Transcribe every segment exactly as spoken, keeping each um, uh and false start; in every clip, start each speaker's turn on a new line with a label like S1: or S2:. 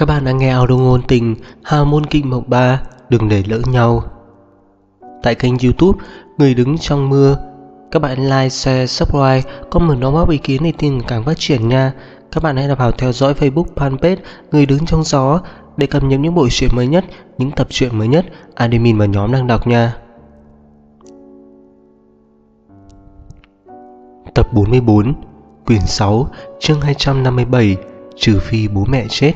S1: Các bạn đang nghe audio ngôn tình Hào môn kinh mộng ba, đừng để lỡ nhau. Tại kênh YouTube Người đứng trong mưa, các bạn like, share, subscribe, comment đóng góp ý kiến để tình cảm phát triển nha. Các bạn hãy vào theo dõi Facebook fanpage Người đứng trong gió để cập nhật những bộ truyện mới nhất, những tập truyện mới nhất admin và nhóm đang đọc nha. Tập bốn mươi bốn, quyển sáu, chương hai trăm năm mươi bảy, trừ phi bố mẹ chết.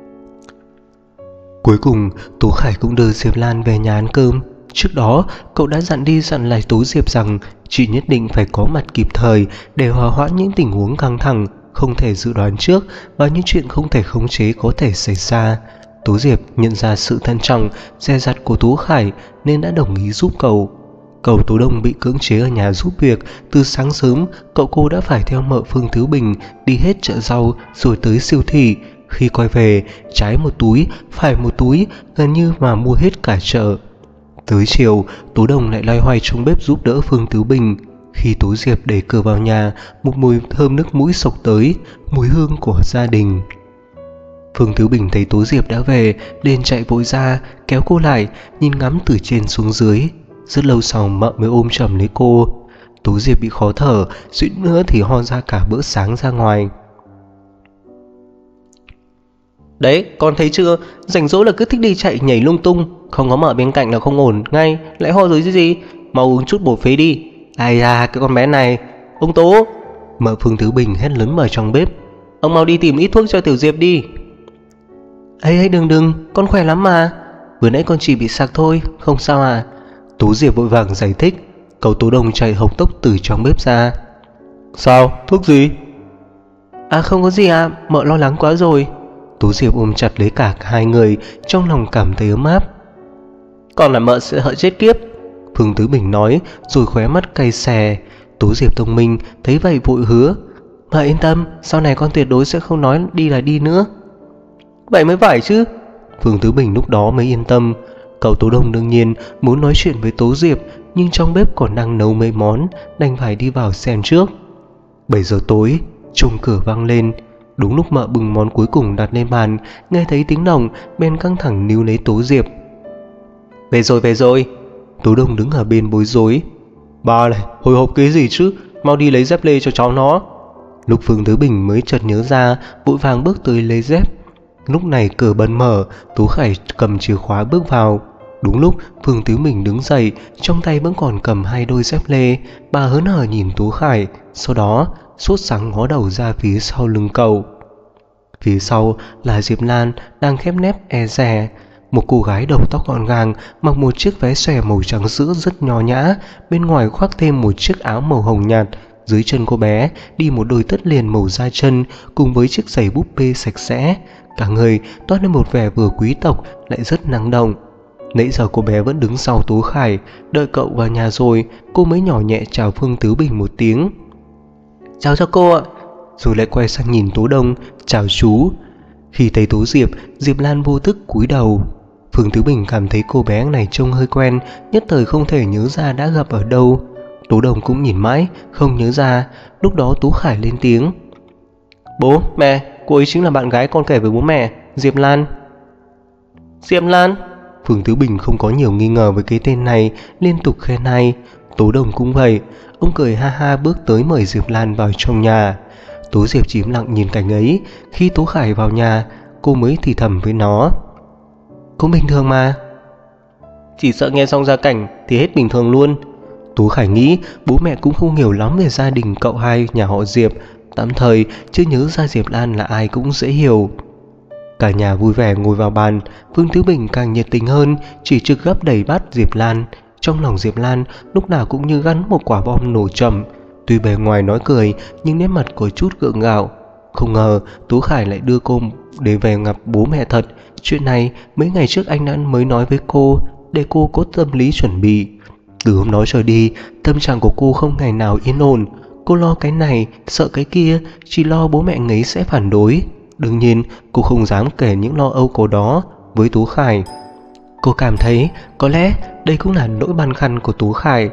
S1: Cuối cùng, Tố Khải cũng đưa Diệp Lan về nhà ăn cơm. Trước đó, cậu đã dặn đi dặn lại Tố Diệp rằng chị nhất định phải có mặt kịp thời để hòa hoãn những tình huống căng thẳng, không thể dự đoán trước và những chuyện không thể khống chế có thể xảy ra. Tố Diệp nhận ra sự thận trọng, dè dặt của Tố Khải nên đã đồng ý giúp cậu. Cậu Tố Đông bị cưỡng chế ở nhà giúp việc. Từ sáng sớm, cậu cô đã phải theo mợ Phương Thứ Bình đi hết chợ rau rồi tới siêu thị. Khi quay về, trái một túi, phải một túi, gần như mà mua hết cả chợ. Tới chiều, Tố Đồng lại loay hoay trong bếp giúp đỡ Phương Tứ Bình. Khi Tố Diệp đẩy cửa vào nhà, một mùi thơm nước mũi xộc tới, mùi hương của gia đình. Phương Tứ Bình thấy Tố Diệp đã về, liền chạy vội ra, kéo cô lại, nhìn ngắm từ trên xuống dưới. Rất lâu sau mợ mới ôm chầm lấy cô. Tố Diệp bị khó thở, suýt nữa thì ho ra cả bữa sáng ra ngoài. Đấy, con thấy chưa, rảnh rỗi là cứ thích đi chạy nhảy lung tung, không có mợ bên cạnh là không ổn ngay, lại ho rồi chứ gì, mau uống chút bổ phế đi. Ai da, cái con bé này. Ông Tố, mợ Phương Thứ Bình hét lớn vào trong bếp, ông mau đi tìm ít thuốc cho Tiểu Diệp đi. Ấy ấy đừng đừng, con khỏe lắm mà, vừa nãy con chỉ bị sặc thôi, không sao à. Tố Diệp vội vàng giải thích. Cậu Tố Đông chạy hộc tốc từ trong bếp ra. Sao, thuốc gì? À không có gì à, mợ lo lắng quá rồi. Tố Diệp ôm chặt lấy cả hai người, trong lòng cảm thấy ấm áp. Còn là mợ sẽ hận chết kiếp, Phương Tứ Bình nói, rồi khóe mắt cay xè. Tố Diệp thông minh thấy vậy vội hứa, mợ yên tâm, sau này con tuyệt đối sẽ không nói đi là đi nữa. Vậy mới phải chứ, Phương Tứ Bình lúc đó mới yên tâm. Cậu Tố Đông đương nhiên muốn nói chuyện với Tố Diệp, nhưng trong bếp còn đang nấu mấy món, đành phải đi vào xem trước. Bảy giờ tối, chuông cửa vang lên. Đúng lúc mợ bưng món cuối cùng đặt lên bàn, nghe thấy tiếng động bên căng thẳng níu lấy Tố Diệp. Về rồi về rồi. Tố Đông đứng ở bên bối rối. Bà này, hồi hộp cái gì chứ, mau đi lấy dép lê cho cháu nó. Lúc Phương Tứ Bình mới chợt nhớ ra, vội vàng bước tới lấy dép. Lúc này cửa bật mở, Tố Khải cầm chìa khóa bước vào. Đúng lúc Phương Tứ Bình đứng dậy, trong tay vẫn còn cầm hai đôi dép lê. Bà hớn hở nhìn Tố Khải, sau đó sốt sắng ngó đầu ra phía sau lưng cậu. Phía sau là Diệp Lan đang khép nép e dè. Một cô gái đầu tóc gọn gàng, mặc một chiếc váy xòe màu trắng sữa rất nho nhã, bên ngoài khoác thêm một chiếc áo màu hồng nhạt. Dưới chân cô bé đi một đôi tất liền màu da chân cùng với chiếc giày búp bê sạch sẽ. Cả người toát lên một vẻ vừa quý tộc lại rất năng động. Nãy giờ cô bé vẫn đứng sau Tố Khải, đợi cậu vào nhà rồi cô mới nhỏ nhẹ chào Phương Tứ Bình một tiếng. Chào cho cô ạ. Rồi lại quay sang nhìn Tố Đông, chào chú. Khi thấy Tố Diệp, Diệp Lan vô thức cúi đầu. Phương Tứ Bình cảm thấy cô bé này trông hơi quen, nhất thời không thể nhớ ra đã gặp ở đâu. Tố Đông cũng nhìn mãi, không nhớ ra. Lúc đó Tố Khải lên tiếng. Bố, mẹ, cô ấy chính là bạn gái con kể với bố mẹ, Diệp Lan. Diệp Lan? Phương Tứ Bình không có nhiều nghi ngờ với cái tên này, liên tục khen hay. Tố Đông cũng vậy. Ông cười ha ha bước tới mời Diệp Lan vào trong nhà. Tố Diệp chỉ im lặng nhìn cảnh ấy. Khi Tố Khải vào nhà, cô mới thì thầm với nó. Cũng bình thường mà. Chỉ sợ nghe xong gia cảnh thì hết bình thường luôn. Tố Khải nghĩ bố mẹ cũng không hiểu lắm về gia đình cậu hai nhà họ Diệp, tạm thời chưa nhớ ra Diệp Lan là ai cũng dễ hiểu. Cả nhà vui vẻ ngồi vào bàn. Phương Tứ Bình càng nhiệt tình hơn, chỉ trực gấp đầy bát Diệp Lan. Trong lòng Diệp Lan lúc nào cũng như gắn một quả bom nổ chậm. Tuy bề ngoài nói cười nhưng nét mặt có chút gượng gạo. Không ngờ Tố Khải lại đưa cô để về gặp bố mẹ thật. Chuyện này mấy ngày trước anh đã mới nói với cô, để cô có tâm lý chuẩn bị. Từ hôm đó trở đi, tâm trạng của cô không ngày nào yên ổn. Cô lo cái này, sợ cái kia, chỉ lo bố mẹ ấy sẽ phản đối. Đương nhiên cô không dám kể những lo âu của đó với Tố Khải. Cô cảm thấy có lẽ đây cũng là nỗi băn khoăn của Tố Khải.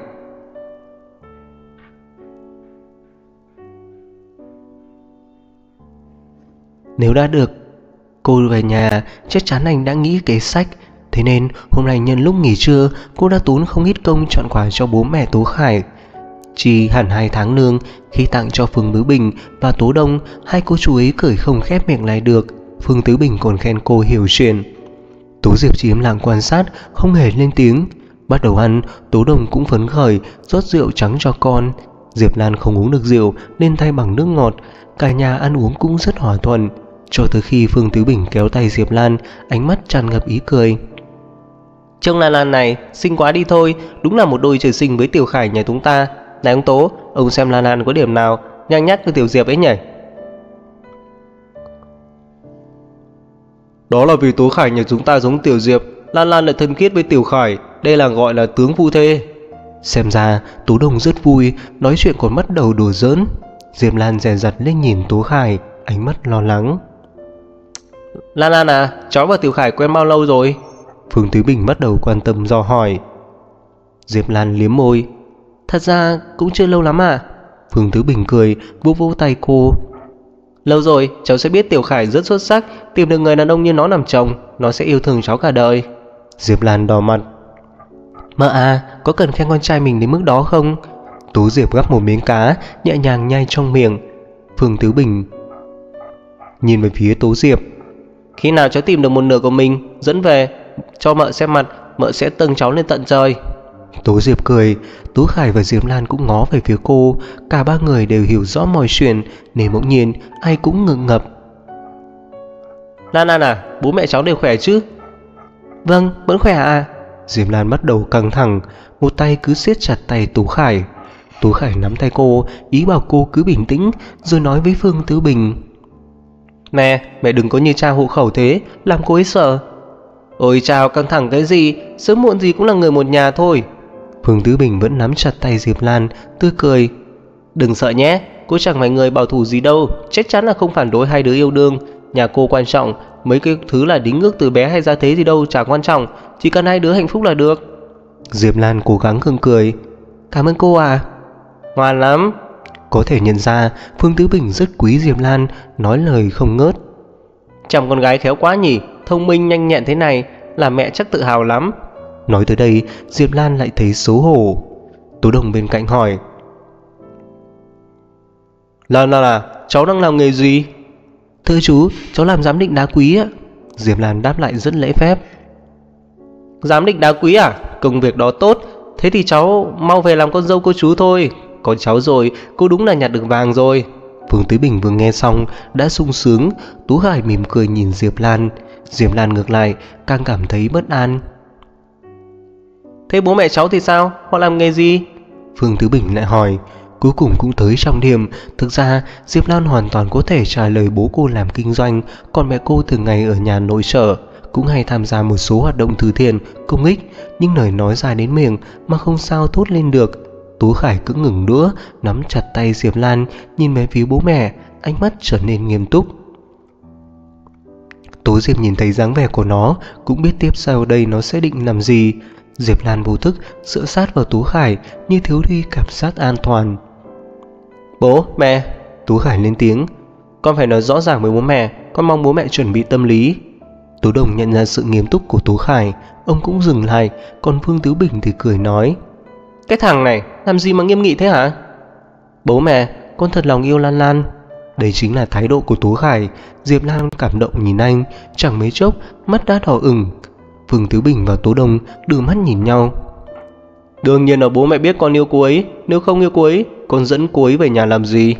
S1: Nếu đã được Cô về nhà chắc chắn anh đã nghĩ kế sách. Thế nên hôm nay nhân lúc nghỉ trưa, cô đã tốn không ít công chọn quà cho bố mẹ Tố Khải. Chỉ hẳn hai tháng lương, khi tặng cho Phương Tứ Bình và Tố Đông, hai cô chú ấy cười không khép miệng lại được. Phương Tứ Bình còn khen cô hiểu chuyện. Tố Diệp chỉ im lặng quan sát, không hề lên tiếng. Bắt đầu ăn, Tố Đông cũng phấn khởi rót rượu trắng cho con. Diệp Lan không uống được rượu nên thay bằng nước ngọt. Cả nhà ăn uống cũng rất hòa thuận, cho tới khi Phương Tứ Bình kéo tay Diệp Lan, ánh mắt tràn ngập ý cười. Trông Lan Lan này xinh quá đi thôi, đúng là một đôi trời sinh với Tiểu Khải nhà chúng ta. Này ông Tố, ông xem Lan Lan có điểm nào nhang nhát với Tiểu Diệp ấy nhỉ? Đó là vì Tố Khải nhà chúng ta giống Tiểu Diệp, Lan Lan lại thân thiết với Tiểu Khải, đây là gọi là tướng phu thê. Xem ra Tố Đông rất vui, nói chuyện còn bắt đầu đùa giỡn. Diệp Lan dè dặt lên nhìn Tố Khải, ánh mắt lo lắng. Lan Lan à, cháu và Tiểu Khải quen bao lâu rồi? Phương Tứ Bình bắt đầu quan tâm dò hỏi. Diệp Lan liếm môi. Thật ra cũng chưa lâu lắm à? Phương Tứ Bình cười, vỗ vỗ tay cô. Lâu rồi, cháu sẽ biết Tiểu Khải rất xuất sắc, tìm được người đàn ông như nó làm chồng, nó sẽ yêu thương cháu cả đời. Diệp Lan đỏ mặt. Mợ à, có cần khen con trai mình đến mức đó không? Tố Diệp gắp một miếng cá, nhẹ nhàng nhai trong miệng. Phương Tứ Bình nhìn về phía Tố Diệp. Khi nào cháu tìm được một nửa của mình, dẫn về cho mợ xem mặt, mợ sẽ tâng cháu lên tận trời. Tố Diệp cười. Tố Khải và Diệp Lan cũng ngó về phía cô. Cả ba người đều hiểu rõ mọi chuyện, nên bỗng nhiên ai cũng ngượng ngập. Lan Lan à, bố mẹ cháu đều khỏe chứ? Vâng, vẫn khỏe à? Diệp Lan bắt đầu căng thẳng, một tay cứ siết chặt tay Tố Khải. Tố Khải nắm tay cô, ý bảo cô cứ bình tĩnh, rồi nói với Phương Tứ Bình. Nè, mẹ đừng có như cha hộ khẩu thế, làm cô ấy sợ. Ôi chào, căng thẳng cái gì, sớm muộn gì cũng là người một nhà thôi. Phương Tứ Bình vẫn nắm chặt tay Diệp Lan, tươi cười. Đừng sợ nhé, cô chẳng phải người bảo thủ gì đâu, chắc chắn là không phản đối hai đứa yêu đương. Nhà cô quan trọng, mấy cái thứ là đính ước từ bé hay ra thế gì đâu chẳng quan trọng, chỉ cần hai đứa hạnh phúc là được. Diệp Lan cố gắng khưng cười. Cảm ơn cô à. Ngoan lắm. Có thể nhận ra Phương Tứ Bình rất quý Diệp Lan, nói lời không ngớt. Chồng con gái khéo quá nhỉ, thông minh nhanh nhẹn thế này, là mẹ chắc tự hào lắm. Nói tới đây, Diệp Lan lại thấy xấu hổ. Tố Đồng bên cạnh hỏi. Lan Lan à, cháu đang làm nghề gì? Thưa chú, cháu làm giám định đá quý ạ. Diệp Lan đáp lại rất lễ phép. Giám định đá quý à? Công việc đó tốt, thế thì cháu mau về làm con dâu cô chú thôi. Có cháu rồi, cô đúng là nhặt được vàng rồi. Phương Tứ Bình vừa nghe xong đã sung sướng. Tú Khải mỉm cười nhìn Diệp Lan. Diệp Lan ngược lại càng cảm thấy bất an. Thế bố mẹ cháu thì sao? Họ làm nghề gì? Phương Tứ Bình lại hỏi. Cuối cùng cũng tới trọng điểm. Thực ra Diệp Lan hoàn toàn có thể trả lời bố cô làm kinh doanh, còn mẹ cô thường ngày ở nhà nội trợ, cũng hay tham gia một số hoạt động từ thiện, công ích. Nhưng lời nói ra đến miệng mà không sao thốt lên được. Tú Khải cứ ngừng nữa, nắm chặt tay Diệp Lan, nhìn về phía bố mẹ, ánh mắt trở nên nghiêm túc. Tố Diệp nhìn thấy dáng vẻ của nó, cũng biết tiếp sau đây nó sẽ định làm gì. Diệp Lan vô thức dựa sát vào Tú Khải, như thiếu đi cảm giác an toàn. Bố, mẹ. Tú Khải lên tiếng. Con phải nói rõ ràng với bố mẹ, con mong bố mẹ chuẩn bị tâm lý. Tú Đồng nhận ra sự nghiêm túc của Tú Khải, ông cũng dừng lại, còn Phương Tứ Bình thì cười nói. Cái thằng này làm gì mà nghiêm nghị thế hả? Bố mẹ, con thật lòng yêu Lan Lan. Đây chính là thái độ của Tú Khải. Diệp Lan cảm động nhìn anh, chẳng mấy chốc mắt đã đỏ ửng. Phương Tứ Bình và Tố Đông đưa mắt nhìn nhau. Đương nhiên là bố mẹ biết con yêu cô ấy, nếu không yêu cô ấy, con dẫn cô ấy về nhà làm gì?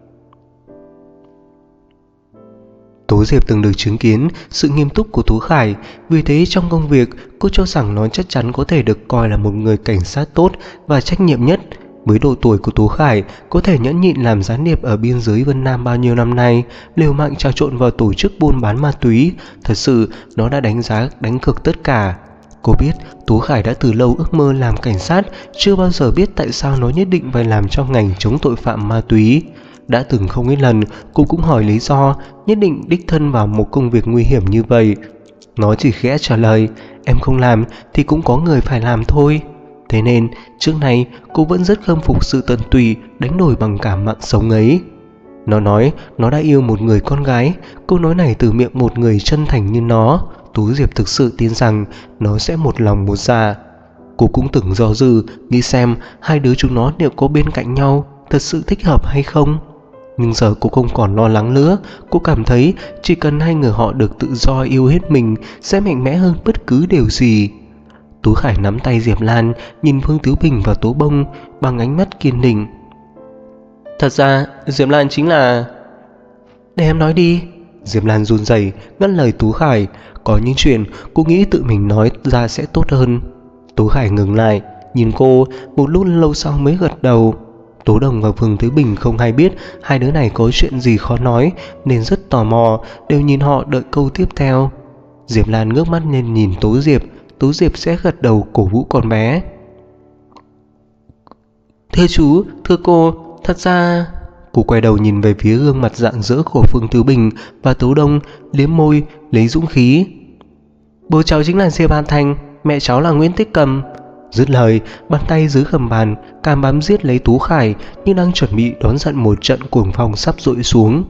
S1: Tố Diệp từng được chứng kiến sự nghiêm túc của Tú Khải, vì thế trong công việc cô cho rằng nó chắc chắn có thể được coi là một người cảnh sát tốt và trách nhiệm nhất. Với độ tuổi của Tú Khải, có thể nhẫn nhịn làm gián điệp ở biên giới Vân Nam bao nhiêu năm nay, liều mạng trà trộn vào tổ chức buôn bán ma túy, thật sự nó đã đánh giá đánh cược tất cả. Cô biết Tú Khải đã từ lâu ước mơ làm cảnh sát, chưa bao giờ biết tại sao nó nhất định phải làm trong ngành chống tội phạm ma túy. Đã từng không ít lần cô cũng hỏi lý do nhất định đích thân vào một công việc nguy hiểm như vậy. Nó chỉ khẽ trả lời, em không làm thì cũng có người phải làm thôi. Thế nên trước nay cô vẫn rất khâm phục sự tận tụy đánh đổi bằng cả mạng sống ấy. Nó nói nó đã yêu một người con gái. Câu nói này từ miệng một người chân thành như nó, Tú Diệp thực sự tin rằng nó sẽ một lòng một dạ. Cô cũng từng do dự, nghĩ xem hai đứa chúng nó liệu có bên cạnh nhau thật sự thích hợp hay không. Nhưng giờ cô không còn lo lắng nữa. Cô cảm thấy chỉ cần hai người họ được tự do yêu hết mình sẽ mạnh mẽ hơn bất cứ điều gì. Tú Khải nắm tay Diệp Lan, nhìn Phương Tứ Bình và Tố Bông bằng ánh mắt kiên định. Thật ra Diệp Lan chính là... Để em nói đi. Diệp Lan run rẩy ngắt lời Tú Khải. Có những chuyện cô nghĩ tự mình nói ra sẽ tốt hơn. Tú Khải ngừng lại, nhìn cô một lúc lâu sau mới gật đầu. Tố Đồng và Phương Tứ Bình không hay biết hai đứa này có chuyện gì khó nói, nên rất tò mò, đều nhìn họ đợi câu tiếp theo. Diệp Lan ngước mắt lên nhìn Tố Diệp. Tố Diệp sẽ gật đầu cổ vũ con bé. Thưa chú, thưa cô, thật ra... Cô quay đầu nhìn về phía gương mặt rạng rỡ của Phương Tứ Bình và Tố Đông, liếm môi lấy dũng khí. Bố cháu chính là Diệp Hàn Thành, mẹ cháu là Nguyễn Tích Cầm. Dứt lời, bàn tay dưới gầm bàn cam bám giết lấy Tú Khải như đang chuẩn bị đón nhận một trận cuồng phong sắp dội xuống.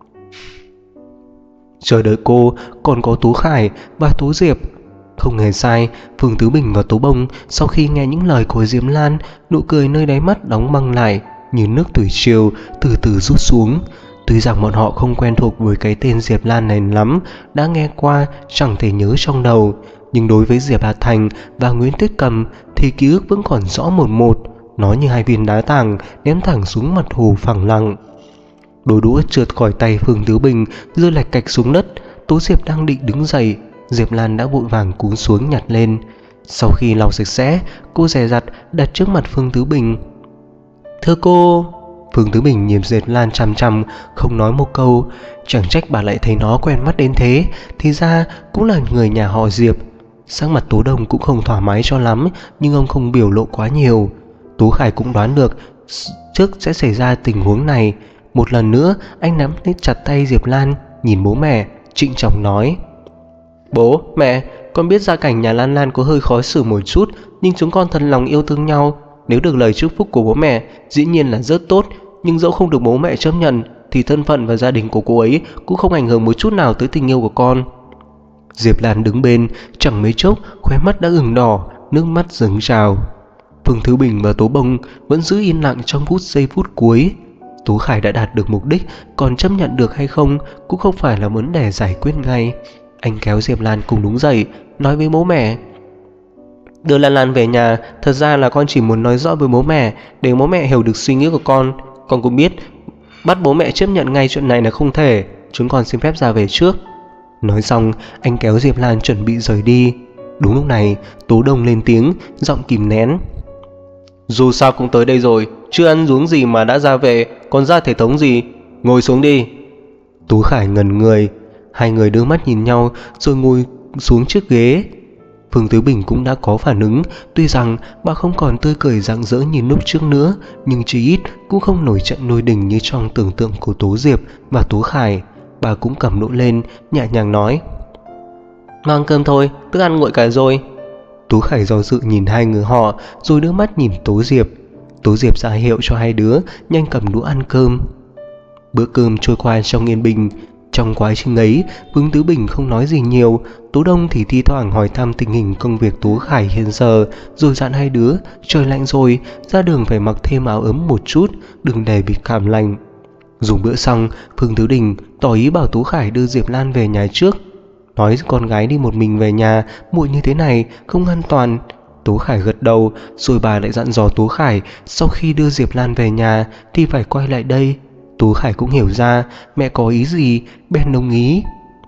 S1: Chờ đợi cô còn có Tú Khải và Tố Diệp. Không hề sai, Phương Tứ Bình và Tố Bông sau khi nghe những lời của Diệp Lan, nụ cười nơi đáy mắt đóng băng lại như nước thủy triều từ từ rút xuống. Tuy rằng bọn họ không quen thuộc với cái tên Diệp Lan này lắm, đã nghe qua chẳng thể nhớ trong đầu, nhưng đối với Diệp Hà Thành và Nguyễn Tuyết Cầm thì ký ức vẫn còn rõ một một. Nó như hai viên đá tảng ném thẳng xuống mặt hồ phẳng lặng. Đôi đũa trượt khỏi tay Phương Tứ Bình rơi lạch cạch xuống đất. Tố Diệp đang định đứng dậy, Diệp Lan đã vội vàng cúi xuống nhặt lên. Sau khi lau sạch sẽ, cô dè dặt đặt trước mặt Phương Tứ Bình. Thưa cô. Phương Tứ Bình nhìn Diệp Lan chằm chằm, không nói một câu. Chẳng trách bà lại thấy nó quen mắt đến thế, thì ra cũng là người nhà họ Diệp. Sắc mặt Tố Đông cũng không thoải mái cho lắm, nhưng ông không biểu lộ quá nhiều. Tú Khải cũng đoán được trước sẽ xảy ra tình huống này. Một lần nữa anh nắm lấy chặt tay Diệp Lan, nhìn bố mẹ, trịnh trọng nói. Bố, mẹ, con biết gia cảnh nhà Lan Lan có hơi khó xử một chút, nhưng chúng con thật lòng yêu thương nhau. Nếu được lời chúc phúc của bố mẹ, dĩ nhiên là rất tốt. Nhưng dẫu không được bố mẹ chấp nhận, thì thân phận và gia đình của cô ấy cũng không ảnh hưởng một chút nào tới tình yêu của con. Diệp Lan đứng bên, chẳng mấy chốc khóe mắt đã ửng đỏ, nước mắt dâng trào. Phương Thứ Bình và Tố Bông vẫn giữ im lặng trong phút giây phút cuối. Tú Khải đã đạt được mục đích, còn chấp nhận được hay không cũng không phải là vấn đề giải quyết ngay. Anh kéo Diệp Lan cùng đứng dậy, nói với bố mẹ. Đưa Lan Lan về nhà, thật ra là con chỉ muốn nói rõ với bố mẹ, để bố mẹ hiểu được suy nghĩ của con. Con cũng biết bắt bố mẹ chấp nhận ngay chuyện này là không thể. Chúng con xin phép ra về trước. Nói xong, anh kéo Diệp Lan chuẩn bị rời đi. Đúng lúc này, Tố Đông lên tiếng, giọng kìm nén. Dù sao cũng tới đây rồi, chưa ăn uống gì mà đã ra về, còn ra thể thống gì? Ngồi xuống đi. Tú Khải ngẩn người. Hai người đưa mắt nhìn nhau rồi ngồi xuống chiếc ghế. Phương Tứ Bình cũng đã có phản ứng. Tuy rằng bà không còn tươi cười rạng rỡ như lúc trước nữa, nhưng chỉ ít cũng không nổi trận lôi đình như trong tưởng tượng của Tố Diệp và Tú Khải. Bà cũng cầm đũa lên, nhẹ nhàng nói. Mang cơm thôi, thức ăn nguội cả rồi. Tú Khải do dự nhìn hai người họ, rồi đưa mắt nhìn Tố Diệp. Tố Diệp ra hiệu cho hai đứa nhanh cầm đũa ăn cơm. Bữa cơm trôi qua trong yên bình. Trong quá trình ấy, Phương Tứ Bình không nói gì nhiều. Tố Đông thì thi thoảng hỏi thăm tình hình công việc Tú Khải hiện giờ, rồi dặn hai đứa trời lạnh rồi, ra đường phải mặc thêm áo ấm một chút, đừng để bị cảm lạnh. Dùng bữa xong, Phương Tứ Bình tỏ ý bảo Tú Khải đưa Diệp Lan về nhà trước. Nói con gái đi một mình về nhà muộn như thế này không an toàn. Tú Khải gật đầu, rồi bà lại dặn dò Tú Khải sau khi đưa Diệp Lan về nhà thì phải quay lại đây. Tú Khải cũng hiểu ra mẹ có ý gì, bèn đồng ý.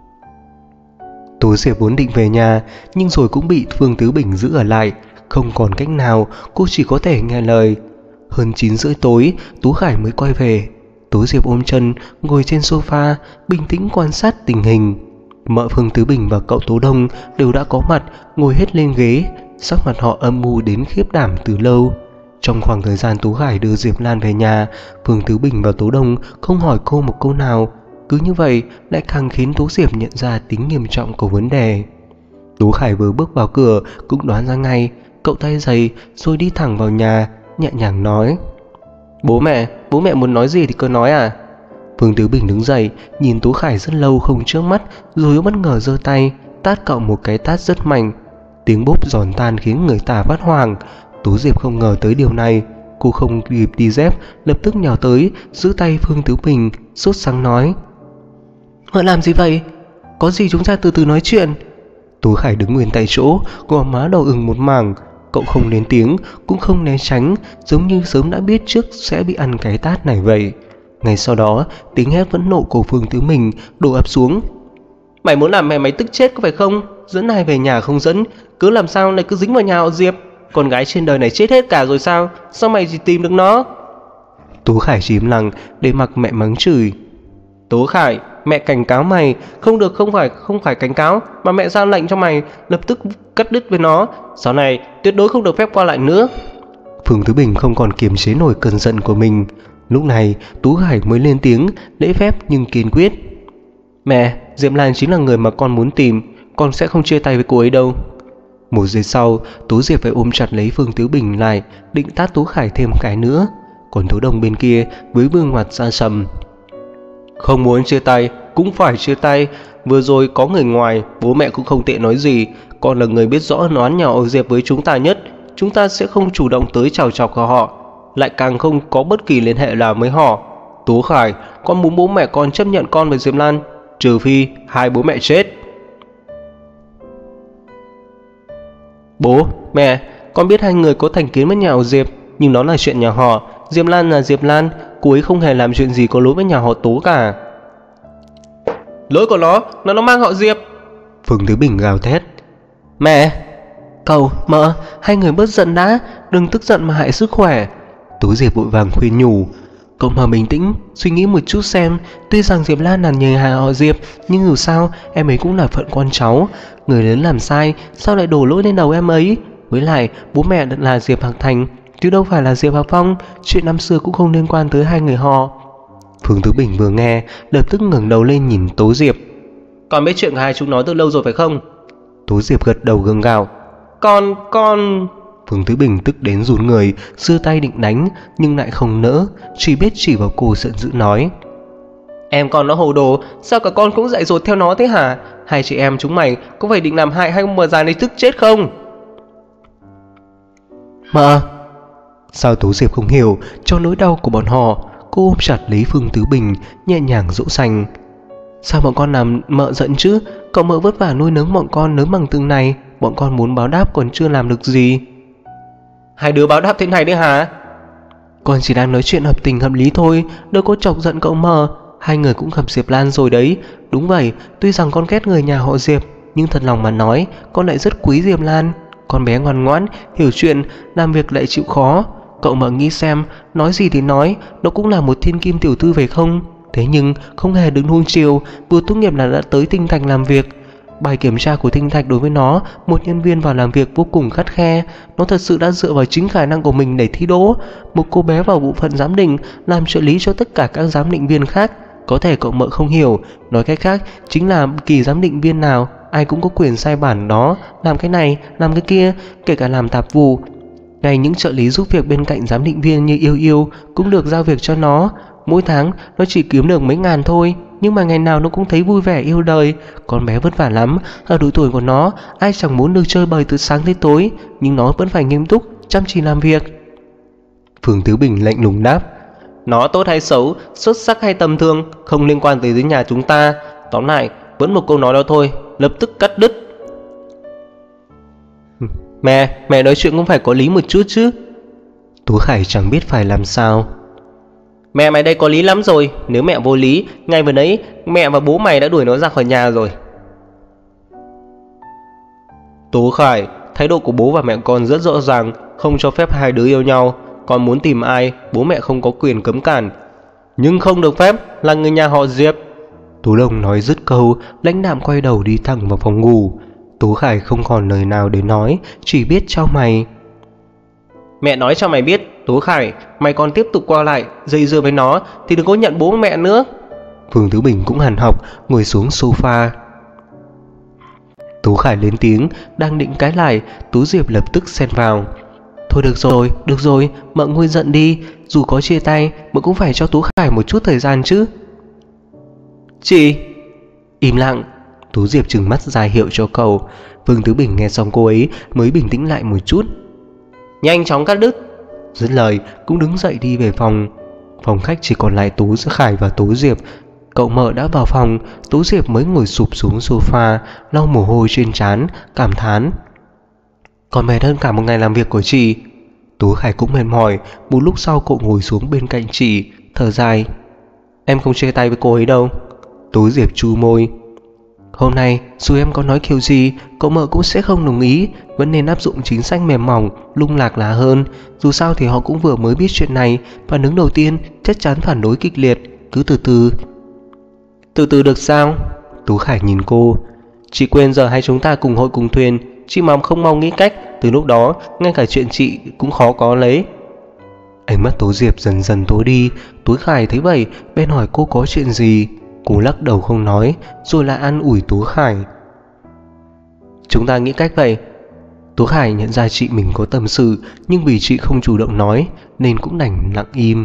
S1: Tú Diệp vốn định về nhà, nhưng rồi cũng bị Phương Tứ Bình giữ ở lại. Không còn cách nào, cô chỉ có thể nghe lời. Hơn chín rưỡi tối, Tú Khải mới quay về. Tú Diệp ôm chân, ngồi trên sofa, bình tĩnh quan sát tình hình. Mợ Phương Tứ Bình và cậu Tố Đông đều đã có mặt, ngồi hết lên ghế. Sắc mặt họ âm u đến khiếp đảm từ lâu. Trong khoảng thời gian Tú Khải đưa Diệp Lan về nhà, Phương Tứ Bình và Tố Đông không hỏi cô một câu nào. Cứ như vậy lại càng khiến Tú Diệp nhận ra tính nghiêm trọng của vấn đề. Tú Khải vừa bước vào cửa cũng đoán ra ngay. Cậu tay giày rồi đi thẳng vào nhà, nhẹ nhàng nói. Bố mẹ, bố mẹ muốn nói gì thì cứ nói à? Phương Tứ Bình đứng dậy, nhìn Tú Khải rất lâu không chớp mắt, rồi bất ngờ giơ tay tát cậu một cái tát rất mạnh. Tiếng bốp giòn tan khiến người ta phát hoảng. Tú Diệp không ngờ tới điều này, cô không kịp đi dép, lập tức nhào tới giữ tay Phương Tứ Bình, sốt sắng nói: "Mợ làm gì vậy? Có gì chúng ta từ từ nói chuyện." Tú Khải đứng nguyên tại chỗ, gò má đỏ ửng một mảng. Cậu không lên tiếng, cũng không né tránh, giống như sớm đã biết trước sẽ bị ăn cái tát này vậy. Ngay sau đó, tiếng hét phẫn nộ của Phương Tứ Bình đổ ập xuống: "Mày muốn làm mẹ mày tức chết có phải không? Dẫn ai về nhà không dẫn, cứ làm sao lại cứ dính vào nhà họ Diệp? Con gái trên đời này chết hết cả rồi sao? Sao mày chỉ tìm được nó?" Tú Khải chỉ im lặng để mặc mẹ mắng chửi. "Tú Khải, mẹ cảnh cáo mày, không được, không phải không phải cảnh cáo, mà mẹ ra lệnh cho mày lập tức cắt đứt với nó, sau này tuyệt đối không được phép qua lại nữa." Phương Tứ Bình không còn kiềm chế nổi cơn giận của mình. Lúc này Tú Khải mới lên tiếng, lễ phép nhưng kiên quyết: "Mẹ, Diệp Lan chính là người mà con muốn tìm, con sẽ không chia tay với cô ấy đâu." Một giây sau, Tú Diệp phải ôm chặt lấy Phương Tứ Bình lại, định tát Tú Khải thêm cái nữa. Còn Tú Đồng bên kia với gương mặt xa sầm: "Không muốn chia tay cũng phải chia tay, vừa rồi có người ngoài, bố mẹ cũng không tiện nói gì, con là người biết rõ ân oán nhà họ Diệp với chúng ta nhất, chúng ta sẽ không chủ động tới chào chọc họ, lại càng không có bất kỳ liên hệ nào với họ. Tú Khải, con muốn bố mẹ con chấp nhận con với Diệp Lan, trừ phi hai bố mẹ chết." "Bố, mẹ, con biết hai người có thành kiến với nhà họ Diệp, nhưng đó là chuyện nhà họ. Diệp Lan là Diệp Lan, cô ấy không hề làm chuyện gì có lỗi với nhà họ Tú cả." "Lỗi của nó là nó mang họ Diệp." Phương Tứ Bình gào thét. "Mẹ, cậu, mợ, hai người bớt giận đã, đừng tức giận mà hại sức khỏe." Tú Diệp vội vàng khuyên nhủ. "Cậu mà bình tĩnh, suy nghĩ một chút xem, tuy rằng Diệp Lan là nhờ hà họ Diệp, nhưng dù sao em ấy cũng là phận con cháu, người lớn làm sai sao lại đổ lỗi lên đầu em ấy? Với lại bố mẹ là Diệp Hạc Thành chứ đâu phải là Diệp Hạc Phong, chuyện năm xưa cũng không liên quan tới hai người họ." Phương Tứ Bình vừa nghe lập tức ngẩng đầu lên nhìn Tố Diệp. "Con biết chuyện của hai chúng nó từ lâu rồi phải không?" Tố Diệp gật đầu gượng gạo. Con, con... Phương Tứ Bình tức đến run người, giơ tay định đánh nhưng lại không nỡ, chỉ biết chỉ vào cô giận dữ nói: "Em con nó hồ đồ, sao cả con cũng dạy dột theo nó thế hả? Hai chị em chúng mày có phải định làm hại hai ông bà già này tức chết không?" "Mợ." Sao Tố Diệp không hiểu cho nỗi đau của bọn họ, cô ôm chặt lấy Phương Tứ Bình, nhẹ nhàng dỗ dành. "Sao bọn con làm mợ giận chứ? Cậu mợ vất vả nuôi nấng bọn con lớn bằng từng này, bọn con muốn báo đáp còn chưa làm được gì." "Hai đứa báo đáp thế này đấy hả?" "Con chỉ đang nói chuyện hợp tình hợp lý thôi, đâu có chọc giận cậu mợ. Hai người cũng gặp Diệp Lan rồi đấy. Đúng vậy, tuy rằng con ghét người nhà họ Diệp, nhưng thật lòng mà nói, con lại rất quý Diệp Lan. Con bé ngoan ngoãn, hiểu chuyện, làm việc lại chịu khó. Cậu mợ nghĩ xem, nói gì thì nói, nó cũng là một thiên kim tiểu thư phải không? Thế nhưng không hề đứng nuông chiều, vừa tốt nghiệp là đã tới Tinh Thạch làm việc. Bài kiểm tra của Tinh Thạch đối với nó, một nhân viên vào làm việc vô cùng khắt khe. Nó thật sự đã dựa vào chính khả năng của mình để thi đỗ. Một cô bé vào bộ phận giám định, làm trợ lý cho tất cả các giám định viên khác. Có thể cậu mợ không hiểu, nói cách khác chính là kỳ giám định viên nào ai cũng có quyền sai bản đó, làm cái này, làm cái kia, kể cả làm tạp vụ. Ngay những trợ lý giúp việc bên cạnh giám định viên như Yêu Yêu cũng được giao việc cho nó. Mỗi tháng nó chỉ kiếm được mấy ngàn thôi, nhưng mà ngày nào nó cũng thấy vui vẻ yêu đời. Con bé vất vả lắm, ở độ tuổi của nó, ai chẳng muốn được chơi bời từ sáng tới tối, nhưng nó vẫn phải nghiêm túc, chăm chỉ làm việc." Phương Tứ Bình lạnh lùng đáp: "Nó tốt hay xấu, xuất sắc hay tầm thường, không liên quan tới dưới nhà chúng ta. Tóm lại, vẫn một câu nói đó thôi, lập tức cắt đứt." "Mẹ, mẹ nói chuyện cũng phải có lý một chút chứ." Tú Khải chẳng biết phải làm sao. "Mẹ mày đây có lý lắm rồi, nếu mẹ vô lý, ngay vừa nãy mẹ và bố mày đã đuổi nó ra khỏi nhà rồi." "Tú Khải, thái độ của bố và mẹ con rất rõ ràng, không cho phép hai đứa yêu nhau. Con muốn tìm ai, bố mẹ không có quyền cấm cản. Nhưng không được phép là người nhà họ Diệp." Tú Đông nói dứt câu, lãnh đạm quay đầu đi thẳng vào phòng ngủ. Tú Khải không còn lời nào để nói, chỉ biết chau mày. "Mẹ nói cho mày biết, Tú Khải, mày còn tiếp tục qua lại dây dưa với nó thì đừng có nhận bố mẹ nữa." Phương Tứ Bình cũng hằn học, ngồi xuống sofa. Tú Khải lên tiếng, đang định cãi lại, Tú Diệp lập tức xen vào: "Thôi được rồi, được rồi, mợ nguôi giận đi, dù có chia tay, mợ cũng phải cho Tú Khải một chút thời gian chứ." Chị! Im lặng. Tú Diệp trừng mắt ra hiệu cho cậu. Vương Tứ Bình nghe xong cô ấy mới bình tĩnh lại một chút. Nhanh chóng cắt đứt. Dứt lời cũng đứng dậy đi về phòng. Phòng khách chỉ còn lại Tú Khải và Tú Diệp. Cậu mợ đã vào phòng, Tú Diệp mới ngồi sụp xuống sofa, lau mồ hôi trên trán, cảm thán. Còn mệt hơn cả một ngày làm việc của chị. Tú Khải cũng mệt mỏi. Một lúc sau cậu ngồi xuống bên cạnh chị, thở dài. Em không chia tay với cô ấy đâu. Tú Diệp chu môi. Hôm nay dù em có nói kiểu gì, cậu mợ cũng sẽ không đồng ý. Vẫn nên áp dụng chính sách mềm mỏng, lung lạc là hơn. Dù sao thì họ cũng vừa mới biết chuyện này. Phản ứng đầu tiên chắc chắn phản đối kịch liệt. Cứ từ từ. Từ từ được sao? Tú Khải nhìn cô. Chị quên giờ hai chúng ta cùng hội cùng thuyền. Chị mà không mau nghĩ cách, từ lúc đó ngay cả chuyện chị cũng khó có lấy. Ánh mắt Tú Diệp dần dần tối đi. Tú Khải thấy vậy bên hỏi cô có chuyện gì. Cô lắc đầu không nói, rồi lại an ủi Tú Khải. Chúng ta nghĩ cách vậy. Tú Khải nhận ra chị mình có tâm sự, nhưng vì chị không chủ động nói nên cũng đành lặng im.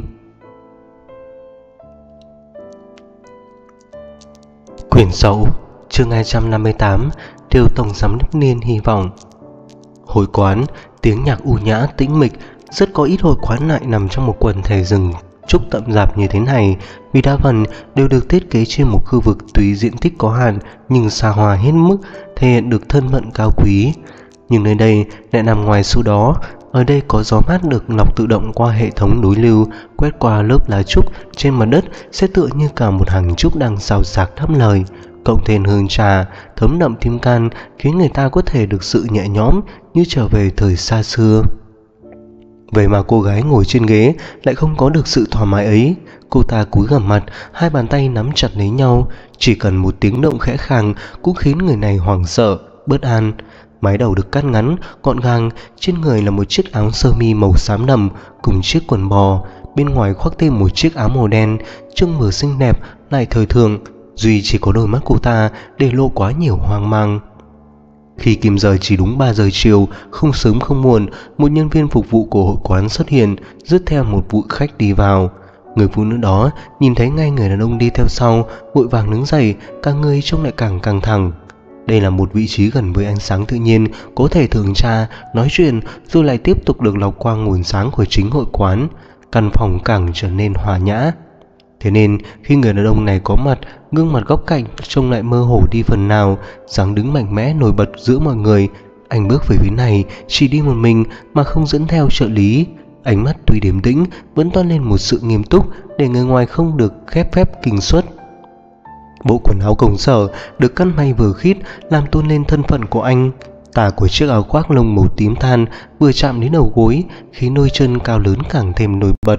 S1: Quyển sáu, chương hai trăm năm mươi tám, Điều Tổng Giám Đốc Niên hy vọng. Hội quán, tiếng nhạc u nhã tĩnh mịch. Rất có ít hội quán lại nằm trong một quần thể rừng trúc tậm rạp như thế này, vì đa phần đều được thiết kế trên một khu vực tùy diện tích có hạn nhưng xa hoa hết mức, thể hiện được thân phận cao quý. Nhưng nơi đây lại nằm ngoài số đó. Ở đây có gió mát được lọc tự động qua hệ thống đối lưu, quét qua lớp lá trúc trên mặt đất sẽ tựa như cả một hàng trúc đang xào xạc thắp lời. Cộng thêm hương trà thấm đậm tim can khiến người ta có thể được sự nhẹ nhõm như trở về thời xa xưa. Vậy mà cô gái ngồi trên ghế lại không có được sự thoải mái ấy. Cô ta cúi gằm mặt, hai bàn tay nắm chặt lấy nhau. Chỉ cần một tiếng động khẽ khàng cũng khiến người này hoảng sợ, bất an. Mái đầu được cắt ngắn, gọn gàng. Trên người là một chiếc áo sơ mi màu xám đậm cùng chiếc quần bò. Bên ngoài khoác thêm một chiếc áo màu đen, trông vừa xinh đẹp lại thời thượng. Duy chỉ có đôi mắt cô ta để lộ quá nhiều hoang mang. Khi kim giờ chỉ đúng ba giờ chiều, không sớm không muộn, một nhân viên phục vụ của hội quán xuất hiện, rước theo một vị khách đi vào. Người phụ nữ đó nhìn thấy ngay người đàn ông đi theo sau, vội vàng đứng dậy, cả người trông lại càng căng thẳng. Đây là một vị trí gần với ánh sáng tự nhiên, có thể thưởng trà, nói chuyện, rồi lại tiếp tục được lọc qua nguồn sáng của chính hội quán. Căn phòng càng trở nên hòa nhã. Thế nên khi người đàn ông này có mặt, gương mặt góc cạnh trông lại mơ hồ đi phần nào, dáng đứng mạnh mẽ nổi bật giữa mọi người. Anh bước về phía này chỉ đi một mình mà không dẫn theo trợ lý. Ánh mắt tuy điềm tĩnh vẫn toát lên một sự nghiêm túc để người ngoài không được khép phép kinh suất. Bộ quần áo công sở được cắt may vừa khít làm tôn lên thân phận của anh. Tà của chiếc áo khoác lông màu tím than vừa chạm đến đầu gối khiến đôi chân cao lớn càng thêm nổi bật.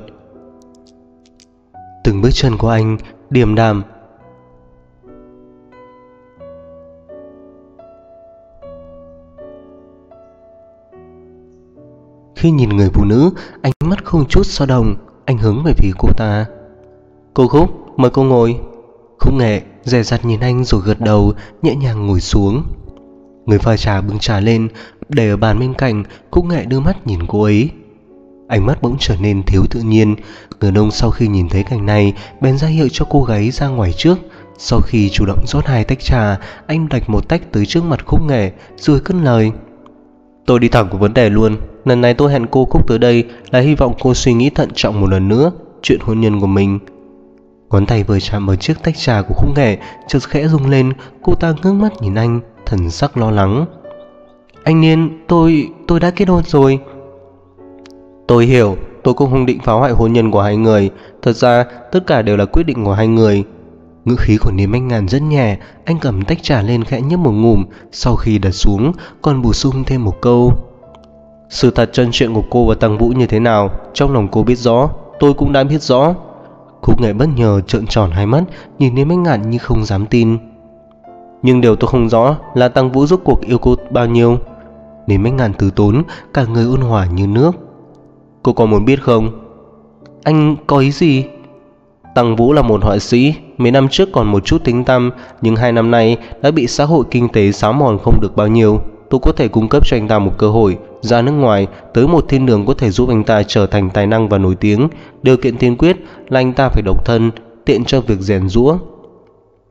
S1: Từng bước chân của anh điềm đạm. Khi nhìn người phụ nữ, ánh mắt không chút dao động, anh hướng về phía cô ta. Cô Khúc, mời cô ngồi. Khúc Nghệ dè dặt nhìn anh rồi gật đầu, nhẹ nhàng ngồi xuống. Người pha trà bưng trà lên, để ở bàn bên cạnh. Khúc Nghệ đưa mắt nhìn cô ấy. Ánh mắt bỗng trở nên thiếu tự nhiên. Người đàn ông sau khi nhìn thấy cảnh này bèn ra hiệu cho cô gái ra ngoài trước. Sau khi chủ động rót hai tách trà, anh đặt một tách tới trước mặt Khúc Nghệ rồi cất lời. Tôi đi thẳng vào vấn đề luôn. Lần này tôi hẹn cô Khúc tới đây là hy vọng cô suy nghĩ thận trọng một lần nữa chuyện hôn nhân của mình. Ngón tay vừa chạm vào chiếc tách trà của Khúc Nghệ chợt khẽ rung lên. Cô ta ngước mắt nhìn anh, thần sắc lo lắng. Anh Niên, tôi... tôi đã kết hôn rồi. Tôi hiểu, tôi cũng không định phá hoại hôn nhân của hai người. Thật ra tất cả đều là quyết định của hai người. Ngữ khí của Niêm Bách Ngàn rất nhẹ. Anh cầm tách trà lên khẽ nhấp một ngụm. Sau khi đặt xuống còn bổ sung thêm một câu. Sự thật chân chuyện của cô và Tăng Vũ như thế nào, trong lòng cô biết rõ, tôi cũng đã biết rõ. Khúc Nghệ bất ngờ trợn tròn hai mắt, nhìn Niêm Bách Ngạn như không dám tin. Nhưng điều tôi không rõ là Tăng Vũ rốt cuộc yêu cô bao nhiêu. Niêm Bách Ngạn từ tốn, cả người ôn hòa như nước. Cô có muốn biết không? Anh có ý gì? Tăng Vũ là một họa sĩ, mấy năm trước còn một chút tiếng tăm, nhưng hai năm nay đã bị xã hội kinh tế xáo mòn không được bao nhiêu. Tôi có thể cung cấp cho anh ta một cơ hội ra nước ngoài, tới một thiên đường có thể giúp anh ta trở thành tài năng và nổi tiếng. Điều kiện tiên quyết là anh ta phải độc thân, tiện cho việc rèn giũa.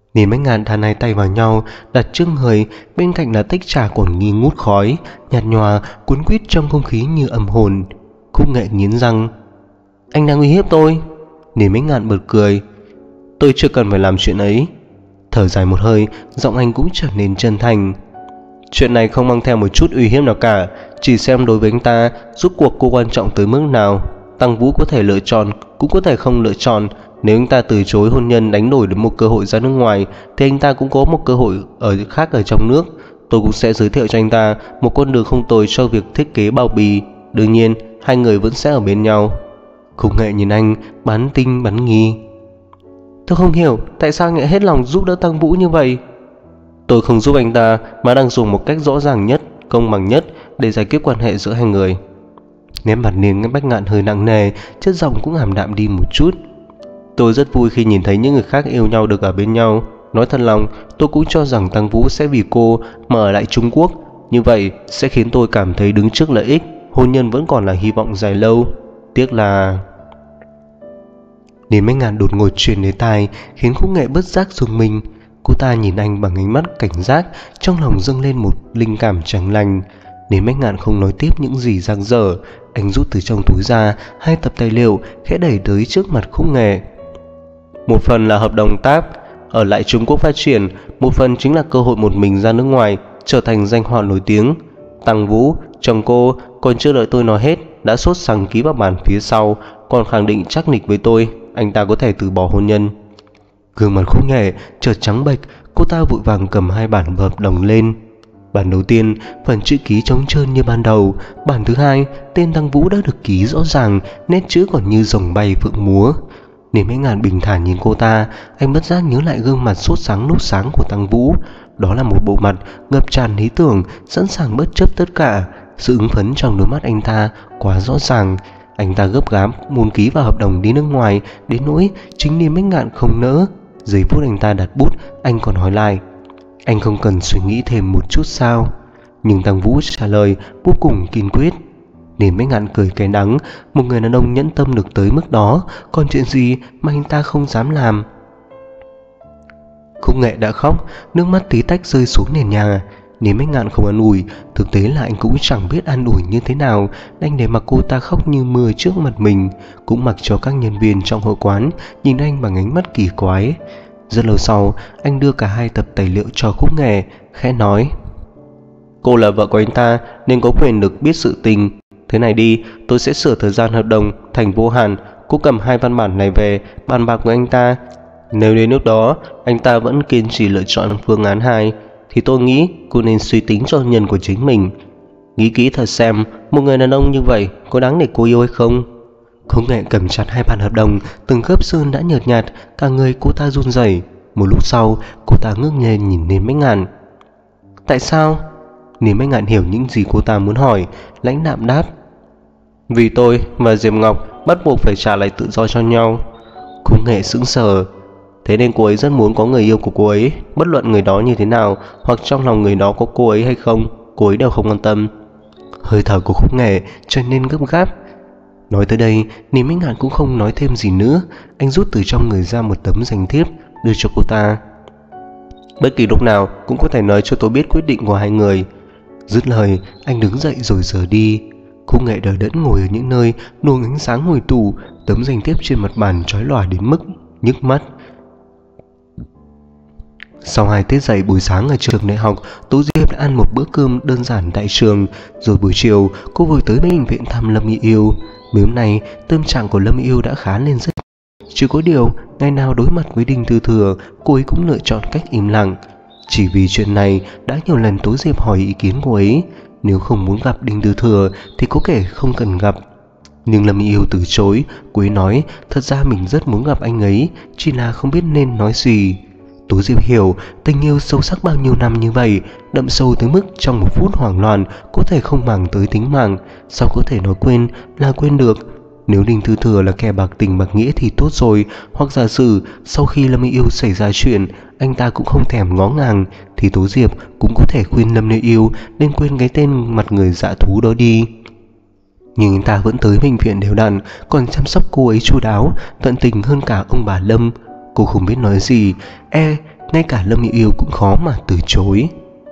S1: Nhìn Bách Ngạn đan hai tay vào nhau đặt trước người, bên cạnh là tách trà còn nghi ngút khói, nhạt nhòa cuốn quýt trong không khí như âm hồn. Khúc Nghệ nghiến răng. Anh đang uy hiếp tôi? Nhìn Bách Ngạn bật cười. Tôi chưa cần phải làm chuyện ấy. Thở dài một hơi, giọng anh cũng trở nên chân thành. Chuyện này không mang theo một chút uy hiếp nào cả, chỉ xem đối với anh ta rốt cuộc cô quan trọng tới mức nào. Tăng Vũ có thể lựa chọn, cũng có thể không lựa chọn. Nếu anh ta từ chối hôn nhân đánh đổi đến một cơ hội ra nước ngoài, thì anh ta cũng có một cơ hội ở khác ở trong nước. Tôi cũng sẽ giới thiệu cho anh ta một con đường không tồi cho việc thiết kế bao bì. Đương nhiên hai người vẫn sẽ ở bên nhau. Khúc Nghệ nhìn anh bán tinh bán nghi. Tôi không hiểu tại sao Nghệ hết lòng giúp đỡ Tăng Vũ như vậy. Tôi không giúp anh ta, mà đang dùng một cách rõ ràng nhất, công bằng nhất để giải quyết quan hệ giữa hai người. Nét mặt Niên Bách Ngạn hơi nặng nề, chất giọng cũng ảm đạm đi một chút. Tôi rất vui khi nhìn thấy những người khác yêu nhau được ở bên nhau. Nói thật lòng, tôi cũng cho rằng Tăng Vũ sẽ vì cô mà ở lại Trung Quốc. Như vậy sẽ khiến tôi cảm thấy đứng trước lợi ích, hôn nhân vẫn còn là hy vọng dài lâu. Tiếc là... Niên Bách Ngạn đột ngột truyền đến tai, khiến Khúc Nghệ bất giác rùng mình. Cô ta nhìn anh bằng ánh mắt cảnh giác, trong lòng dâng lên một linh cảm chẳng lành. Niên Bách Ngạn không nói tiếp những gì dang dở. Anh rút từ trong túi ra hai tập tài liệu, khẽ đẩy tới trước mặt Khúc Nghệ. Một phần là hợp đồng táp ở lại Trung Quốc phát triển, một phần chính là cơ hội một mình ra nước ngoài trở thành danh họa nổi tiếng. Tăng Vũ, chồng cô, còn chưa đợi tôi nói hết đã sốt sắng ký vào bản phía sau, còn khẳng định chắc nịch với tôi anh ta có thể từ bỏ hôn nhân. Gương mặt Khúc Nghệ chợt trắng bệch, cô ta vội vàng cầm hai bản hợp đồng lên. Bản đầu tiên, phần chữ ký trống trơn như ban đầu. Bản thứ hai, tên Tăng Vũ đã được ký rõ ràng, nét chữ còn như rồng bay phượng múa. Niên Bách Ngạn bình thản nhìn cô ta, anh bất giác nhớ lại gương mặt sốt sáng lúc sáng của Tăng Vũ. Đó là một bộ mặt ngập tràn lý tưởng, sẵn sàng bất chấp tất cả. Sự hứng phấn trong đôi mắt anh ta quá rõ ràng. Anh ta gấp gáp muốn ký vào hợp đồng đi nước ngoài, đến nỗi chính Niên Bách Ngạn không nỡ. Giây phút anh ta đặt bút, anh còn hỏi lại, anh không cần suy nghĩ thêm một chút sao? Nhưng Tăng Vũ trả lời vô cùng kiên quyết. Niên Bách Ngạn cười cay đắng, một người đàn ông nhẫn tâm được tới mức đó, còn chuyện gì mà anh ta không dám làm? Khúc Nghệ đã khóc, nước mắt tí tách rơi xuống nền nhà. Niên Bách Ngạn không an ủi, thực tế là anh cũng chẳng biết an ủi như thế nào, đành để mặc cô ta khóc như mưa trước mặt mình, cũng mặc cho các nhân viên trong hội quán nhìn anh bằng ánh mắt kỳ quái. Rất lâu sau, anh đưa cả hai tập tài liệu cho Khúc Nghệ, khẽ nói: Cô là vợ của anh ta nên có quyền được biết sự tình. Thế này đi, tôi sẽ sửa thời gian hợp đồng thành vô hạn. Cô cầm hai văn bản này về bàn bạc với anh ta. Nếu đến lúc đó anh ta vẫn kiên trì lựa chọn phương án hai, thì tôi nghĩ cô nên suy tính cho nhân của chính mình. Nghĩ kỹ thật xem, một người đàn ông như vậy có đáng để cô yêu hay không? Khúc Nghệ cầm chặt hai bản hợp đồng, từng khớp xương đã nhợt nhạt, cả người cô ta run rẩy. Một lúc sau, cô ta ngước lên nhìn Niên Bách Ngạn. Tại sao? Niên Bách Ngạn hiểu những gì cô ta muốn hỏi, lãnh đạm đáp: Vì tôi và Diệp Ngọc bắt buộc phải trả lại tự do cho nhau. Khúc Nghệ sững sờ. Thế nên cô ấy rất muốn có người yêu của cô ấy, bất luận người đó như thế nào, hoặc trong lòng người đó có cô ấy hay không, cô ấy đều không quan tâm. Hơi thở của Khúc Nghệ trở nên gấp gáp. Nói tới đây, Niên Bách Ngạn cũng không nói thêm gì nữa. Anh rút từ trong người ra một tấm danh thiếp, đưa cho cô ta. Bất kỳ lúc nào cũng có thể nói cho tôi biết quyết định của hai người. Dứt lời, anh đứng dậy rồi rời đi. Khúc Nghệ đờ đẫn ngồi ở những nơi luồng ánh sáng hồi tụ, tấm danh thiếp trên mặt bàn chói lòa đến mức nhức mắt. Sau hai tiết dạy buổi sáng ở trường đại học, Tú Diệp đã ăn một bữa cơm đơn giản tại trường. Rồi buổi chiều, cô vừa tới bệnh viện thăm Lâm Y Yêu. Mấy hôm nay, tâm trạng của Lâm Y Yêu đã khá lên rất. Chỉ có điều, ngày nào đối mặt với Đinh Tư Thừa, cô ấy cũng lựa chọn cách im lặng. Chỉ vì chuyện này, đã nhiều lần Tú Diệp hỏi ý kiến cô ấy. Nếu không muốn gặp Đinh Tư Thừa thì có thể không cần gặp. Nhưng Lâm Y Yêu từ chối. Cô ấy nói thật ra mình rất muốn gặp anh ấy, chỉ là không biết nên nói gì. Tú Diệp hiểu tình yêu sâu sắc bao nhiêu năm như vậy, đậm sâu tới mức trong một phút hoảng loạn có thể không màng tới tính mạng. Sao có thể nói quên là quên được? Nếu Đinh Tư Thừa là kẻ bạc tình bạc nghĩa thì tốt rồi. Hoặc giả sử sau khi Lâm Y Yêu xảy ra chuyện, anh ta cũng không thèm ngó ngàng, thì Tú Diệp cũng có thể khuyên Lâm Y Yêu nên quên cái tên mặt người dạ thú đó đi. Nhưng anh ta vẫn tới bệnh viện đều đặn, còn chăm sóc cô ấy chu đáo, tận tình hơn cả ông bà Lâm. Cô không biết nói gì, e ngay cả Lâm Yêu Yêu cũng khó mà từ chối.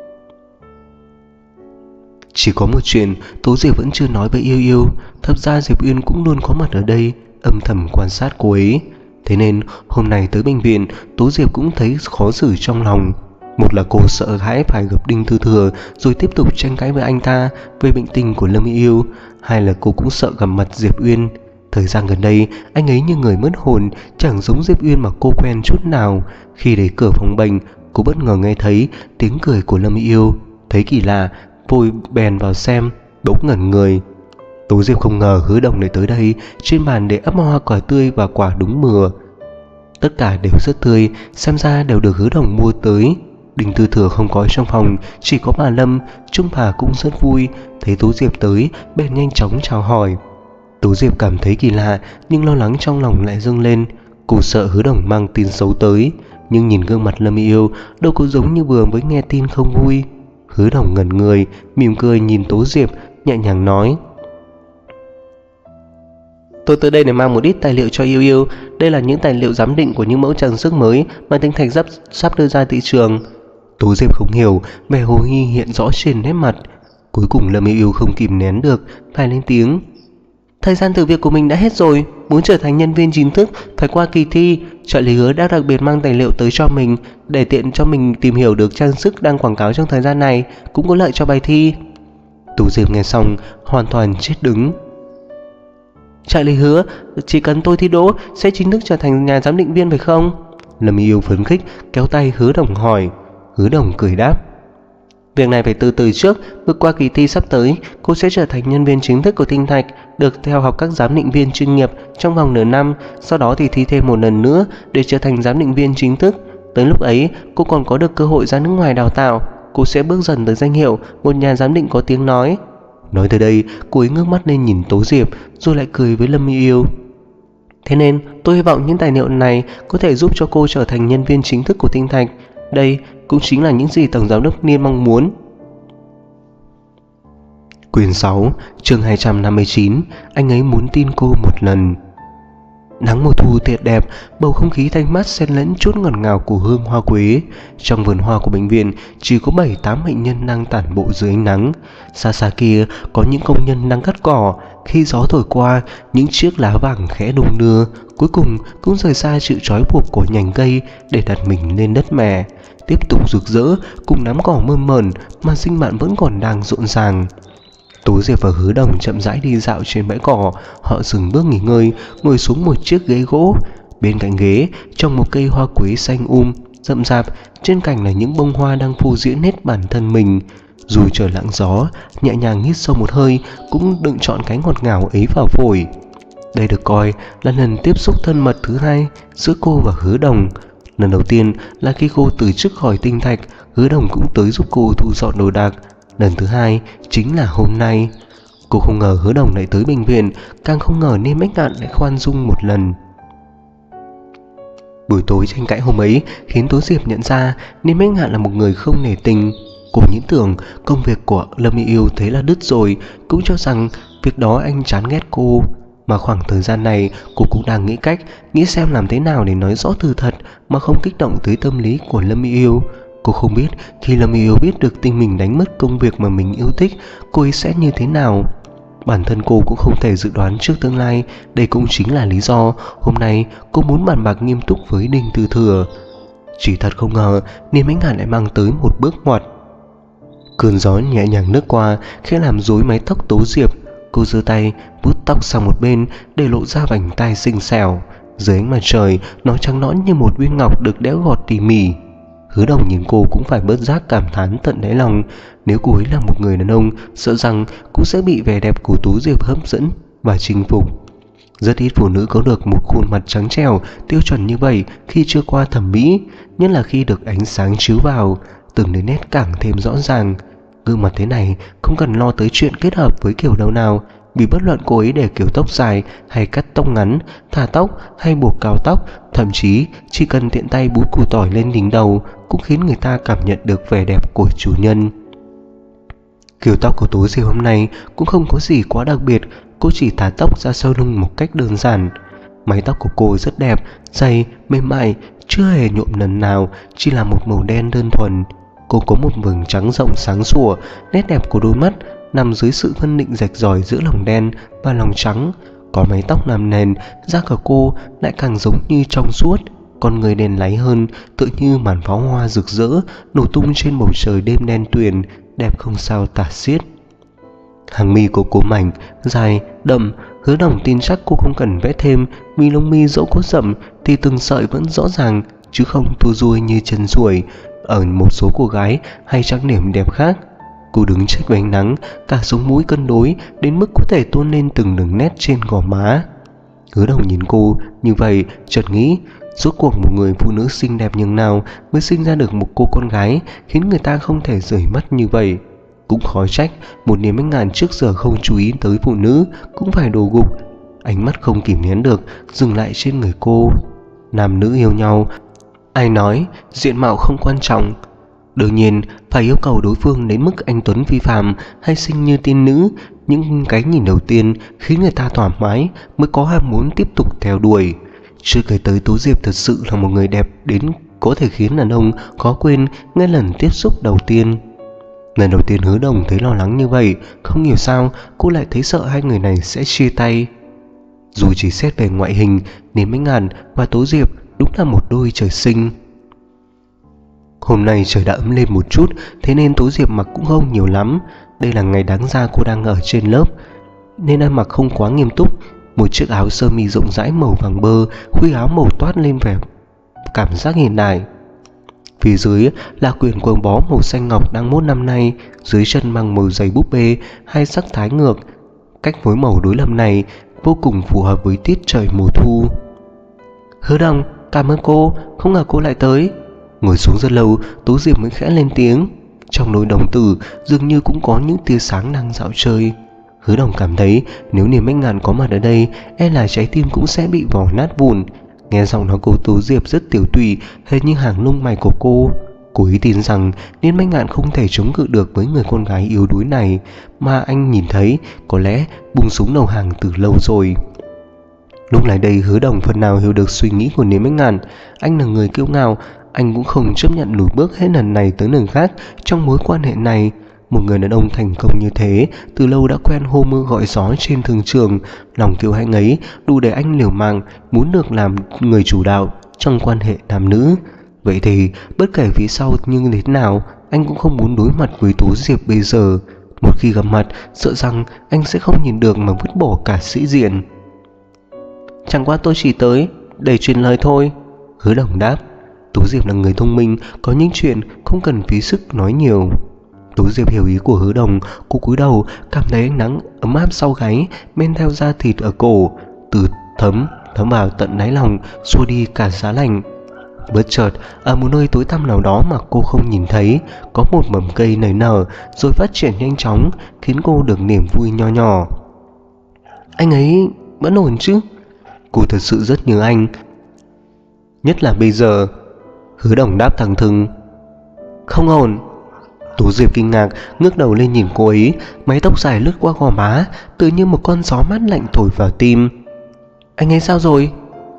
S1: Chỉ có một chuyện Tố Diệp vẫn chưa nói với Yêu Yêu. Thật ra Diệp Uyên cũng luôn có mặt ở đây, âm thầm quan sát cô ấy. Thế nên hôm nay tới bệnh viện, Tố Diệp cũng thấy khó xử trong lòng. Một là cô sợ hãi phải gặp Đinh Tư Thừa rồi tiếp tục tranh cãi với anh ta về bệnh tình của Lâm Yêu Yêu. Hai là cô cũng sợ gặp mặt Diệp Uyên. Thời gian gần đây anh ấy như người mất hồn, chẳng giống Diệp Uyên mà cô quen chút nào. Khi đẩy cửa phòng bệnh, cô bất ngờ nghe thấy tiếng cười của Lâm Yêu Yêu. Thấy kỳ lạ, vội bèn vào xem, bỗng ngẩn người. Tố Diệp không ngờ Hứa Đồng lại tới đây. Trên bàn để ắp hoa quả tươi và quả đúng mùa. Tất cả đều rất tươi, xem ra đều được Hứa Đồng mua tới. Đinh Tư Thừa không có trong phòng, chỉ có bà Lâm. Trung bà cũng rất vui, thấy Tố Diệp tới bèn nhanh chóng chào hỏi. Tố Diệp cảm thấy kỳ lạ, nhưng lo lắng trong lòng lại dâng lên. Cô sợ Hứa Đồng mang tin xấu tới, nhưng nhìn gương mặt Lâm Yêu Yêu đâu có giống như vừa mới nghe tin không vui. Hứa Đồng ngẩn người, mỉm cười nhìn Tố Diệp, nhẹ nhàng nói: Tôi tới đây để mang một ít tài liệu cho Yêu Yêu. Đây là những tài liệu giám định của những mẫu trang sức mới mà Tinh Thạch sắp, sắp đưa ra thị trường. Tố Diệp không hiểu, vẻ hồ nghi hiện rõ trên nét mặt. Cuối cùng Lâm Yêu Yêu không kìm nén được, phải lên tiếng: Thời gian thử việc của mình đã hết rồi, muốn trở thành nhân viên chính thức phải qua kỳ thi. Trợ lý Hứa đã đặc biệt mang tài liệu tới cho mình, để tiện cho mình tìm hiểu được trang sức đang quảng cáo trong thời gian này, cũng có lợi cho bài thi. Tố Diệp nghe xong hoàn toàn chết đứng. Trợ lý Hứa, chỉ cần tôi thi đỗ sẽ chính thức trở thành nhà giám định viên phải không? Lâm Yêu Yêu phấn khích kéo tay Hứa Đồng hỏi. Hứa Đồng cười đáp: Việc này phải từ từ trước, bước qua kỳ thi sắp tới, cô sẽ trở thành nhân viên chính thức của Tinh Thạch, được theo học các giám định viên chuyên nghiệp trong vòng nửa năm, sau đó thì thi thêm một lần nữa để trở thành giám định viên chính thức. Tới lúc ấy, cô còn có được cơ hội ra nước ngoài đào tạo, cô sẽ bước dần tới danh hiệu một nhà giám định có tiếng nói. Nói tới đây, cô ấy ngước mắt lên nhìn Tố Diệp, rồi lại cười với Lâm Yêu Yêu. Thế nên, tôi hy vọng những tài liệu này có thể giúp cho cô trở thành nhân viên chính thức của Tinh Thạch. Đây cũng chính là những gì Tổng Giám đốc Niên mong muốn. Quyển sáu, chương hai trăm năm mươi chín. Anh ấy muốn tin cô một lần. Nắng mùa thu tuyệt đẹp, bầu không khí thanh mát xen lẫn chút ngọt ngào của hương hoa quế. Trong vườn hoa của bệnh viện chỉ có bảy tám bệnh nhân đang tản bộ dưới ánh nắng. Xa xa kia có những công nhân đang cắt cỏ. Khi gió thổi qua, những chiếc lá vàng khẽ đung đưa, cuối cùng cũng rời xa sự trói buộc của nhành cây để đặt mình lên đất mẹ, tiếp tục rực rỡ cùng nắm cỏ mơn mởn mà sinh mạng vẫn còn đang rộn ràng. Tố Diệp và Hứa Đồng chậm rãi đi dạo trên bãi cỏ. Họ dừng bước nghỉ ngơi, ngồi xuống một chiếc ghế gỗ. Bên cạnh ghế trồng một cây hoa quế xanh um rậm rạp, trên cành là những bông hoa đang phô diễn hết bản thân mình. Dù trời lặng gió, nhẹ nhàng hít sâu một hơi cũng đừng chọn cái ngọt ngào ấy vào phổi. Đây được coi là lần tiếp xúc thân mật thứ hai giữa cô và Hứa Đồng. Lần đầu tiên là khi cô từ chức khỏi Tinh Thạch, Hứa Đồng cũng tới giúp cô thu dọn đồ đạc. Lần thứ hai chính là hôm nay. Cô không ngờ Hứa Đồng lại tới bệnh viện, càng không ngờ Niên Bách Ngạn lại khoan dung một lần. Buổi tối tranh cãi hôm ấy khiến Tố Diệp nhận ra Niên Bách Ngạn là một người không nể tình. Cô nghĩ tưởng công việc của Lâm Yêu Yêu thế là đứt rồi, cũng cho rằng việc đó anh chán ghét cô. Mà khoảng thời gian này cô cũng đang nghĩ cách, nghĩ xem làm thế nào để nói rõ từ thật mà không kích động tới tâm lý của Lâm Yêu Yêu. Cô không biết khi Lâm Yêu Yêu biết được tin mình đánh mất công việc mà mình yêu thích, cô ấy sẽ như thế nào. Bản thân cô cũng không thể dự đoán trước tương lai. Đây cũng chính là lý do hôm nay cô muốn bàn bạc nghiêm túc với Đinh Tư Thừa. Chỉ thật không ngờ Niên Bách Ngạn lại mang tới một bước ngoặt. Cơn gió nhẹ nhàng lướt qua khẽ làm rối mái tóc Tố Diệp. Cô giơ tay vuốt tóc sang một bên để lộ ra vành tai xinh xẻo. Dưới ánh mặt trời, nó trắng nõn như một viên ngọc được đẽo gọt tỉ mỉ. Hứa Đồng nhìn cô cũng phải bớt giác cảm thán tận đáy lòng. Nếu cô ấy là một người đàn ông, sợ rằng cũng sẽ bị vẻ đẹp của Tố Diệp hấp dẫn và chinh phục. Rất ít phụ nữ có được một khuôn mặt trắng trẻo tiêu chuẩn như vậy khi chưa qua thẩm mỹ, nhất là khi được ánh sáng chiếu vào, từng đến nét càng thêm rõ ràng. Gương mặt thế này không cần lo tới chuyện kết hợp với kiểu đâu nào, vì bất luận cô ấy để kiểu tóc dài hay cắt tóc ngắn, thả tóc hay buộc cao tóc, thậm chí chỉ cần tiện tay búi củ tỏi lên đỉnh đầu cũng khiến người ta cảm nhận được vẻ đẹp của chủ nhân. Kiểu tóc của Tố Diệp hôm nay cũng không có gì quá đặc biệt, cô chỉ thả tóc ra sau lưng một cách đơn giản. Mái tóc của cô rất đẹp, dày, mềm mại, chưa hề nhuộm lần nào, chỉ là một màu đen đơn thuần. Cô có một vầng trắng rộng sáng sủa, nét đẹp của đôi mắt nằm dưới sự phân định rạch ròi giữa lòng đen và lòng trắng. Có mái tóc làm nền, da của cô lại càng giống như trong suốt, con người đen láy hơn, tựa như màn pháo hoa rực rỡ nổ tung trên bầu trời đêm đen tuyền, đẹp không sao tả xiết. Hàng mi của cô mảnh, dài, đậm, Hứa Đồng tin chắc cô không cần vẽ thêm, vì lông mi dẫu có rậm thì từng sợi vẫn rõ ràng, chứ không tua ruồi như chân ruồi ở một số cô gái hay trang điểm đẹp khác. Cô đứng trước ánh nắng, cả sống mũi cân đối đến mức có thể tôn lên từng đường nét trên gò má. Hứa Đồng nhìn cô như vậy, chợt nghĩ, rốt cuộc một người phụ nữ xinh đẹp nhường nào mới sinh ra được một cô con gái khiến người ta không thể rời mắt như vậy. Cũng khó trách một niềm anh ngàn trước giờ không chú ý tới phụ nữ cũng phải đổ gục. Ánh mắt không kìm nén được dừng lại trên người cô. Nam nữ yêu nhau, ai nói diện mạo không quan trọng. Đương nhiên phải yêu cầu đối phương đến mức anh tuấn phi phàm hay xinh như tiên nữ. Những cái nhìn đầu tiên khiến người ta thoải mái mới có ham muốn tiếp tục theo đuổi. Chưa kể tới Tố Diệp thật sự là một người đẹp đến có thể khiến đàn ông khó quên ngay lần tiếp xúc đầu tiên. Lần đầu tiên Hứa Đồng thấy lo lắng như vậy, không hiểu sao cô lại thấy sợ hai người này sẽ chia tay. Dù chỉ xét về ngoại hình, Niềm Ánh Ngàn và Tố Diệp đúng là một đôi trời sinh. Hôm nay trời đã ấm lên một chút, thế nên Tố Diệp mặc cũng không nhiều lắm. Đây là ngày đáng ra cô đang ở trên lớp, nên ăn mặc không quá nghiêm túc. Một chiếc áo sơ mi rộng rãi màu vàng bơ, khuy áo màu toát lên vẻ cảm giác hiện đại. Phía dưới là quyển quần bó màu xanh ngọc đang mốt năm nay, dưới chân mang màu giày búp bê, hai sắc thái ngược. Cách phối màu đối lập này vô cùng phù hợp với tiết trời mùa thu. Hứa Đồng, cảm ơn cô, không ngờ cô lại tới. Ngồi xuống rất lâu, Tố Diệp mới khẽ lên tiếng. Trong đôi đồng tử dường như cũng có những tia sáng đang dạo chơi. Hứa Đồng cảm thấy nếu Niềm Ánh Ngàn có mặt ở đây, e là trái tim cũng sẽ bị vò nát vụn. Nghe giọng nói cô Tố Diệp rất tiểu tụy, hệt như hàng lông mày của cô. Cô ấy tin rằng Niềm Ánh Ngàn không thể chống cự được với người con gái yếu đuối này, mà anh nhìn thấy có lẽ bung súng đầu hàng từ lâu rồi. Lúc này đây Hứa Đồng phần nào hiểu được suy nghĩ của Niềm Ánh Ngàn. Anh là người kiêu ngạo, anh cũng không chấp nhận lùi bước hết lần này tới lần khác trong mối quan hệ này. Một người đàn ông thành công như thế từ lâu đã quen hô mưa gọi gió trên thương trường. Lòng kiêu hãnh ấy đủ để anh liều mạng muốn được làm người chủ đạo trong quan hệ nam nữ. Vậy thì bất kể phía sau như thế nào, anh cũng không muốn đối mặt với Tố Diệp bây giờ. Một khi gặp mặt, sợ rằng anh sẽ không nhìn được mà vứt bỏ cả sĩ diện. Chẳng qua tôi chỉ tới để truyền lời thôi, Hứa Đồng đáp. Tố Diệp là người thông minh, có những chuyện không cần phí sức nói nhiều. Tố Diệp hiểu ý của Hứa Đồng, cô cúi đầu, cảm thấy ánh nắng ấm áp sau gáy men theo da thịt ở cổ, từ thấm thấm vào tận đáy lòng, xua đi cả giá lạnh. Bất chợt, ở một nơi tối tăm nào đó mà cô không nhìn thấy, có một mầm cây nảy nở rồi phát triển nhanh chóng, khiến cô được niềm vui nho nhỏ. Anh ấy vẫn ổn chứ? Cô thật sự rất nhớ anh, nhất là bây giờ. Hứa Đồng đáp thẳng thừng. Không ổn. Tố Diệp kinh ngạc ngước đầu lên nhìn cô ấy, mái tóc dài lướt qua gò má, tự như một con gió mát lạnh thổi vào tim. Anh ấy sao rồi?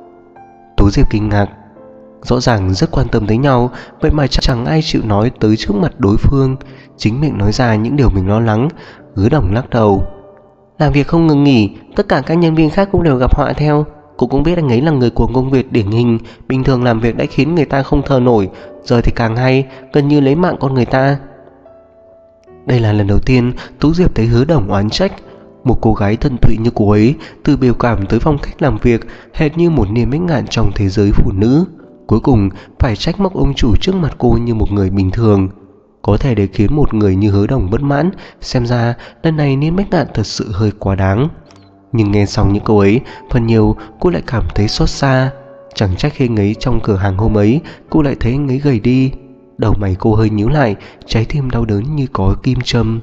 S1: Tố Diệp kinh ngạc. Rõ ràng rất quan tâm tới nhau, vậy mà chẳng ai chịu nói tới trước mặt đối phương, chính miệng nói ra những điều mình lo lắng. Hứa Đồng lắc đầu. Làm việc không ngừng nghỉ, tất cả các nhân viên khác cũng đều gặp họa theo. Cô cũng biết anh ấy là người của công việc điển hình, bình thường làm việc đã khiến người ta không thở nổi, giờ thì càng hay, gần như lấy mạng con người ta. Đây là lần đầu tiên Tố Diệp thấy Hứa Đồng oán trách. Một cô gái thân tụy như cô ấy, từ biểu cảm tới phong cách làm việc, hệt như một Niềm Ánh Ngàn trong thế giới phụ nữ, cuối cùng phải trách móc ông chủ trước mặt cô như một người bình thường. Có thể để khiến một người như Hứa Đồng bất mãn, xem ra lần này Niềm Ánh Ngàn thật sự hơi quá đáng. Nhưng nghe xong những câu ấy, phần nhiều cô lại cảm thấy xót xa. Chẳng trách khi ấy trong cửa hàng hôm ấy, cô lại thấy anh ấy gầy đi. Đầu mày cô hơi nhíu lại, trái tim đau đớn như có kim châm.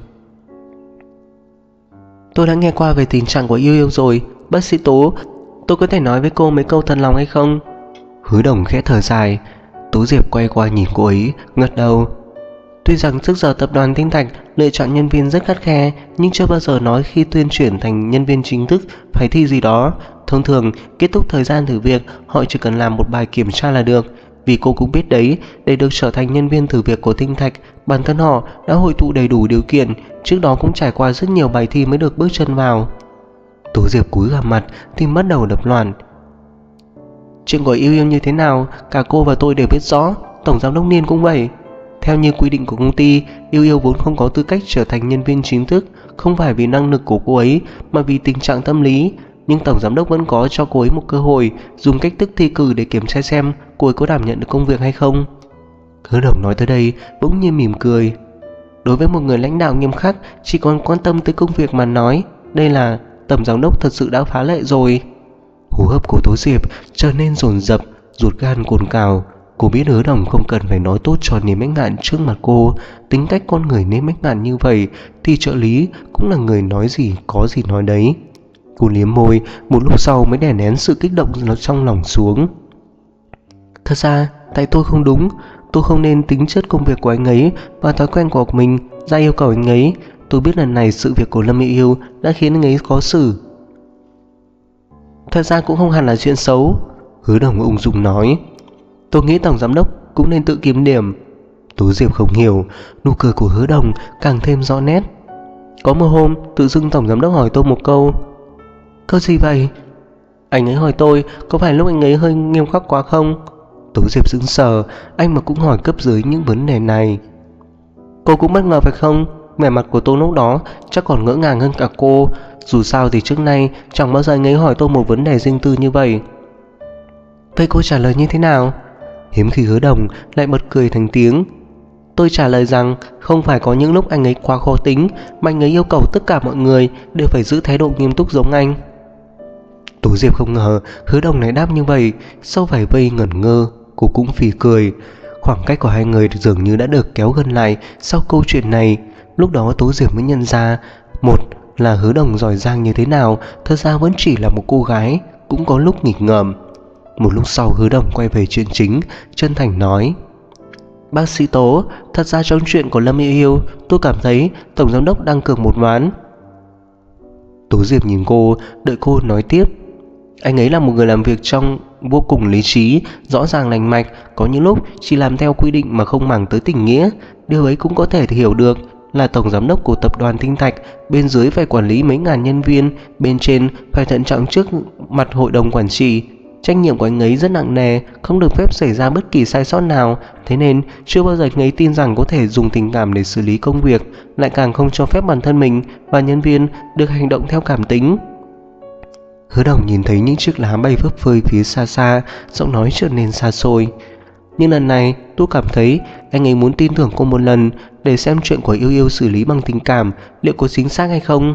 S1: Tôi đã nghe qua về tình trạng của Yêu Yêu rồi, bác sĩ Tố, tôi có thể nói với cô mấy câu thật lòng hay không? Hứa Đồng khẽ thở dài. Tố Diệp quay qua nhìn cô ấy, gật đầu. Tuy rằng trước giờ tập đoàn Tinh Thạch lựa chọn nhân viên rất khắt khe, nhưng chưa bao giờ nói khi tuyên chuyển thành nhân viên chính thức phải thi gì đó. Thông thường, kết thúc thời gian thử việc, họ chỉ cần làm một bài kiểm tra là được. Vì cô cũng biết đấy, để được trở thành nhân viên thử việc của Tinh Thạch, bản thân họ đã hội tụ đầy đủ điều kiện, trước đó cũng trải qua rất nhiều bài thi mới được bước chân vào. Tố Diệp cúi gằm mặt, tim bắt đầu đập loạn. Chuyện của Yêu Yêu như thế nào, cả cô và tôi đều biết rõ, tổng giám đốc Niên cũng vậy. Theo như quy định của công ty, Yêu Yêu vốn không có tư cách trở thành nhân viên chính thức, không phải vì năng lực của cô ấy mà vì tình trạng tâm lý. Nhưng tổng giám đốc vẫn có cho cô ấy một cơ hội dùng cách thức thi cử để kiểm tra xem cô ấy có đảm nhận được công việc hay không. Hứa Đồng nói tới đây bỗng nhiên mỉm cười. Đối với một người lãnh đạo nghiêm khắc chỉ còn quan tâm tới công việc mà nói, đây là tổng giám đốc thật sự đã phá lệ rồi. Hô hấp của Tố Diệp trở nên dồn dập, ruột gan cồn cào. Cô biết Hứa Đồng không cần phải nói tốt cho Niêm Bách Ngạn trước mặt cô. Tính cách con người Niêm Bách Ngạn như vậy thì trợ lý cũng là người nói gì có gì nói đấy. Cô liếm môi, một lúc sau mới đè nén sự kích động trong lòng xuống. Thật ra, tại tôi không đúng. Tôi không nên tính chất công việc của anh ấy và thói quen của mình ra yêu cầu anh ấy. Tôi biết lần này sự việc của Lâm Yêu Yêu đã khiến anh ấy khó xử. Thật ra cũng không hẳn là chuyện xấu, Hứa Đồng ung dung nói. Tôi nghĩ tổng giám đốc cũng nên tự kiểm điểm. Tố Diệp không hiểu, nụ cười của Hứa Đồng càng thêm rõ nét. Có một hôm, tự dưng tổng giám đốc hỏi tôi một câu. Câu gì vậy? Anh ấy hỏi tôi có phải lúc anh ấy hơi nghiêm khắc quá không? Tố Diệp sững sờ, anh mà cũng hỏi cấp dưới những vấn đề này. Cô cũng bất ngờ phải không? Vẻ mặt của tôi lúc đó chắc còn ngỡ ngàng hơn cả cô. Dù sao thì trước nay chẳng bao giờ anh ấy hỏi tôi một vấn đề riêng tư như vậy. Vậy cô trả lời như thế nào? Hiếm khi Hứa Đồng lại bật cười thành tiếng. Tôi trả lời rằng không phải có những lúc anh ấy quá khó tính mà anh ấy yêu cầu tất cả mọi người đều phải giữ thái độ nghiêm túc giống anh. Tố Diệp không ngờ Hứa Đồng lại đáp như vậy. Sau vài vây ngẩn ngơ, cô cũng phì cười. Khoảng cách của hai người dường như đã được kéo gần lại sau câu chuyện này. Lúc đó Tố Diệp mới nhận ra, một là Hứa Đồng giỏi giang như thế nào thật ra vẫn chỉ là một cô gái, cũng có lúc nghịch ngợm. Một lúc sau Hứa Đồng quay về chuyện chính, chân thành nói. Bác sĩ Tố, thật ra trong chuyện của Lâm Yêu Yêu, tôi cảm thấy tổng giám đốc đang cược một ván. Tố Diệp nhìn cô, đợi cô nói tiếp. Anh ấy là một người làm việc trong vô cùng lý trí, rõ ràng lành mạch, có những lúc chỉ làm theo quy định mà không màng tới tình nghĩa. Điều ấy cũng có thể hiểu được, là tổng giám đốc của tập đoàn Tinh Thạch, bên dưới phải quản lý mấy ngàn nhân viên, bên trên phải thận trọng trước mặt hội đồng quản trị. Trách nhiệm của anh ấy rất nặng nề, không được phép xảy ra bất kỳ sai sót nào. Thế nên chưa bao giờ anh ấy tin rằng có thể dùng tình cảm để xử lý công việc, lại càng không cho phép bản thân mình và nhân viên được hành động theo cảm tính. Hứa Đồng nhìn thấy những chiếc lá bay phấp phới phía xa xa, giọng nói trở nên xa xôi. Nhưng lần này tôi cảm thấy anh ấy muốn tin tưởng cô một lần, để xem chuyện của Yêu Yêu xử lý bằng tình cảm liệu có chính xác hay không.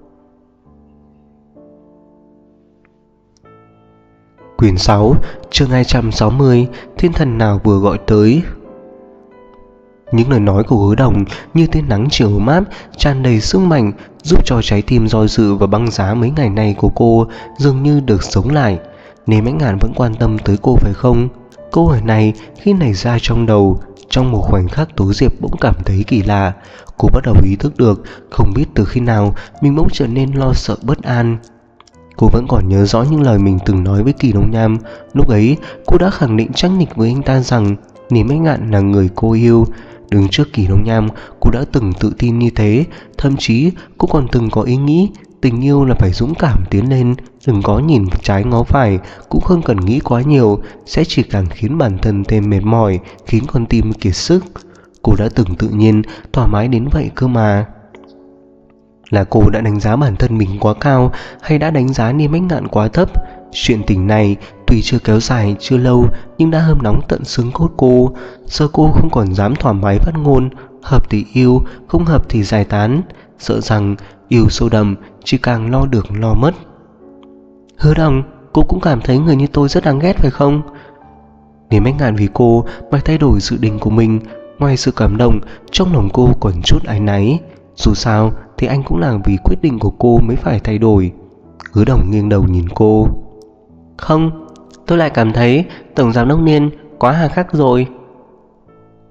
S1: Quyển sáu, chương hai trăm sáu mươi, thiên thần nào vừa gọi tới. Những lời nói của Hứa Đồng như tia nắng chiều mát, tràn đầy sức mạnh, giúp cho trái tim do dự và băng giá mấy ngày này của cô dường như được sống lại. Nên Bách Ngạn vẫn quan tâm tới cô phải không? Câu hỏi này khi nảy ra trong đầu, trong một khoảnh khắc Tố Diệp bỗng cảm thấy kỳ lạ. Cô bắt đầu ý thức được, không biết từ khi nào mình bỗng trở nên lo sợ bất an. Cô vẫn còn nhớ rõ những lời mình từng nói với Kỳ Đông Nham. Lúc ấy cô đã khẳng định chắc nịch với anh ta rằng Niêm Bách Ngạn là người cô yêu. Đứng trước Kỳ Đông Nham, cô đã từng tự tin như thế. Thậm chí cô còn từng có ý nghĩ tình yêu là phải dũng cảm tiến lên, đừng có nhìn trái ngó phải, cũng không cần nghĩ quá nhiều, sẽ chỉ càng khiến bản thân thêm mệt mỏi, khiến con tim kiệt sức. Cô đã từng tự nhiên, thoải mái đến vậy cơ mà. Là cô đã đánh giá bản thân mình quá cao, hay đã đánh giá Niêm Bách Ngạn quá thấp? Chuyện tình này tuy chưa kéo dài chưa lâu, nhưng đã hâm nóng tận xương cốt cô. Giờ cô không còn dám thoải mái phát ngôn, hợp thì yêu, không hợp thì giải tán. Sợ rằng yêu sâu đậm chỉ càng lo được lo mất. Hứa Đồng, cô cũng cảm thấy người như tôi rất đáng ghét phải không? Niêm Bách Ngạn vì cô mà thay đổi dự định của mình. Ngoài sự cảm động, trong lòng cô còn chút áy náy. Dù sao thì anh cũng là vì quyết định của cô mới phải thay đổi. Hứa Đồng nghiêng đầu nhìn cô. Không, tôi lại cảm thấy tổng giám đốc Niên quá hà khắc rồi.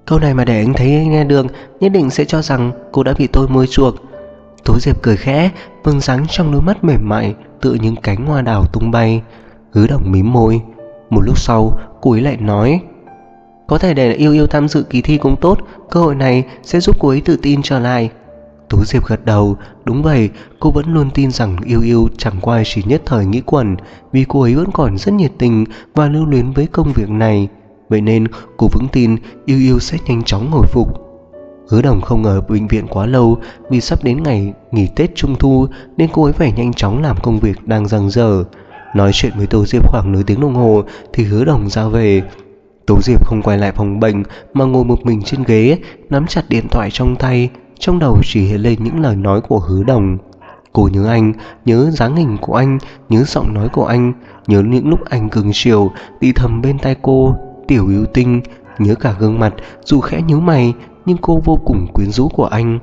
S1: Câu này mà để anh thấy nghe được, nhất định sẽ cho rằng cô đã bị tôi mua chuộc. Tố Diệp cười khẽ, vầng sáng trong đôi mắt mềm mại tựa những cánh hoa đào tung bay. Hứa Đồng mím môi. Một lúc sau, cô ấy lại nói: có thể để Yêu Yêu tham dự kỳ thi cũng tốt, cơ hội này sẽ giúp cô ấy tự tin trở lại. Tố Diệp gật đầu. Đúng vậy, cô vẫn luôn tin rằng Yêu Yêu chẳng qua chỉ nhất thời nghĩ quẩn, vì cô ấy vẫn còn rất nhiệt tình và lưu luyến với công việc này. Vậy nên cô vững tin Yêu Yêu sẽ nhanh chóng hồi phục. Hứa Đồng không ở bệnh viện quá lâu, vì sắp đến ngày nghỉ Tết Trung Thu nên cô ấy phải nhanh chóng làm công việc đang dang dở. Nói chuyện với Tố Diệp khoảng nửa tiếng đồng hồ thì Hứa Đồng ra về. Tố Diệp không quay lại phòng bệnh mà ngồi một mình trên ghế, nắm chặt điện thoại trong tay, trong đầu chỉ hiện lên những lời nói của Hứa Đồng. Cô nhớ anh, nhớ dáng hình của anh, nhớ giọng nói của anh, nhớ những lúc anh cưng chiều thì thầm bên tai cô: tiểu yêu tinh. Nhớ cả gương mặt dù khẽ nhíu mày nhưng cô vô cùng quyến rũ của anh.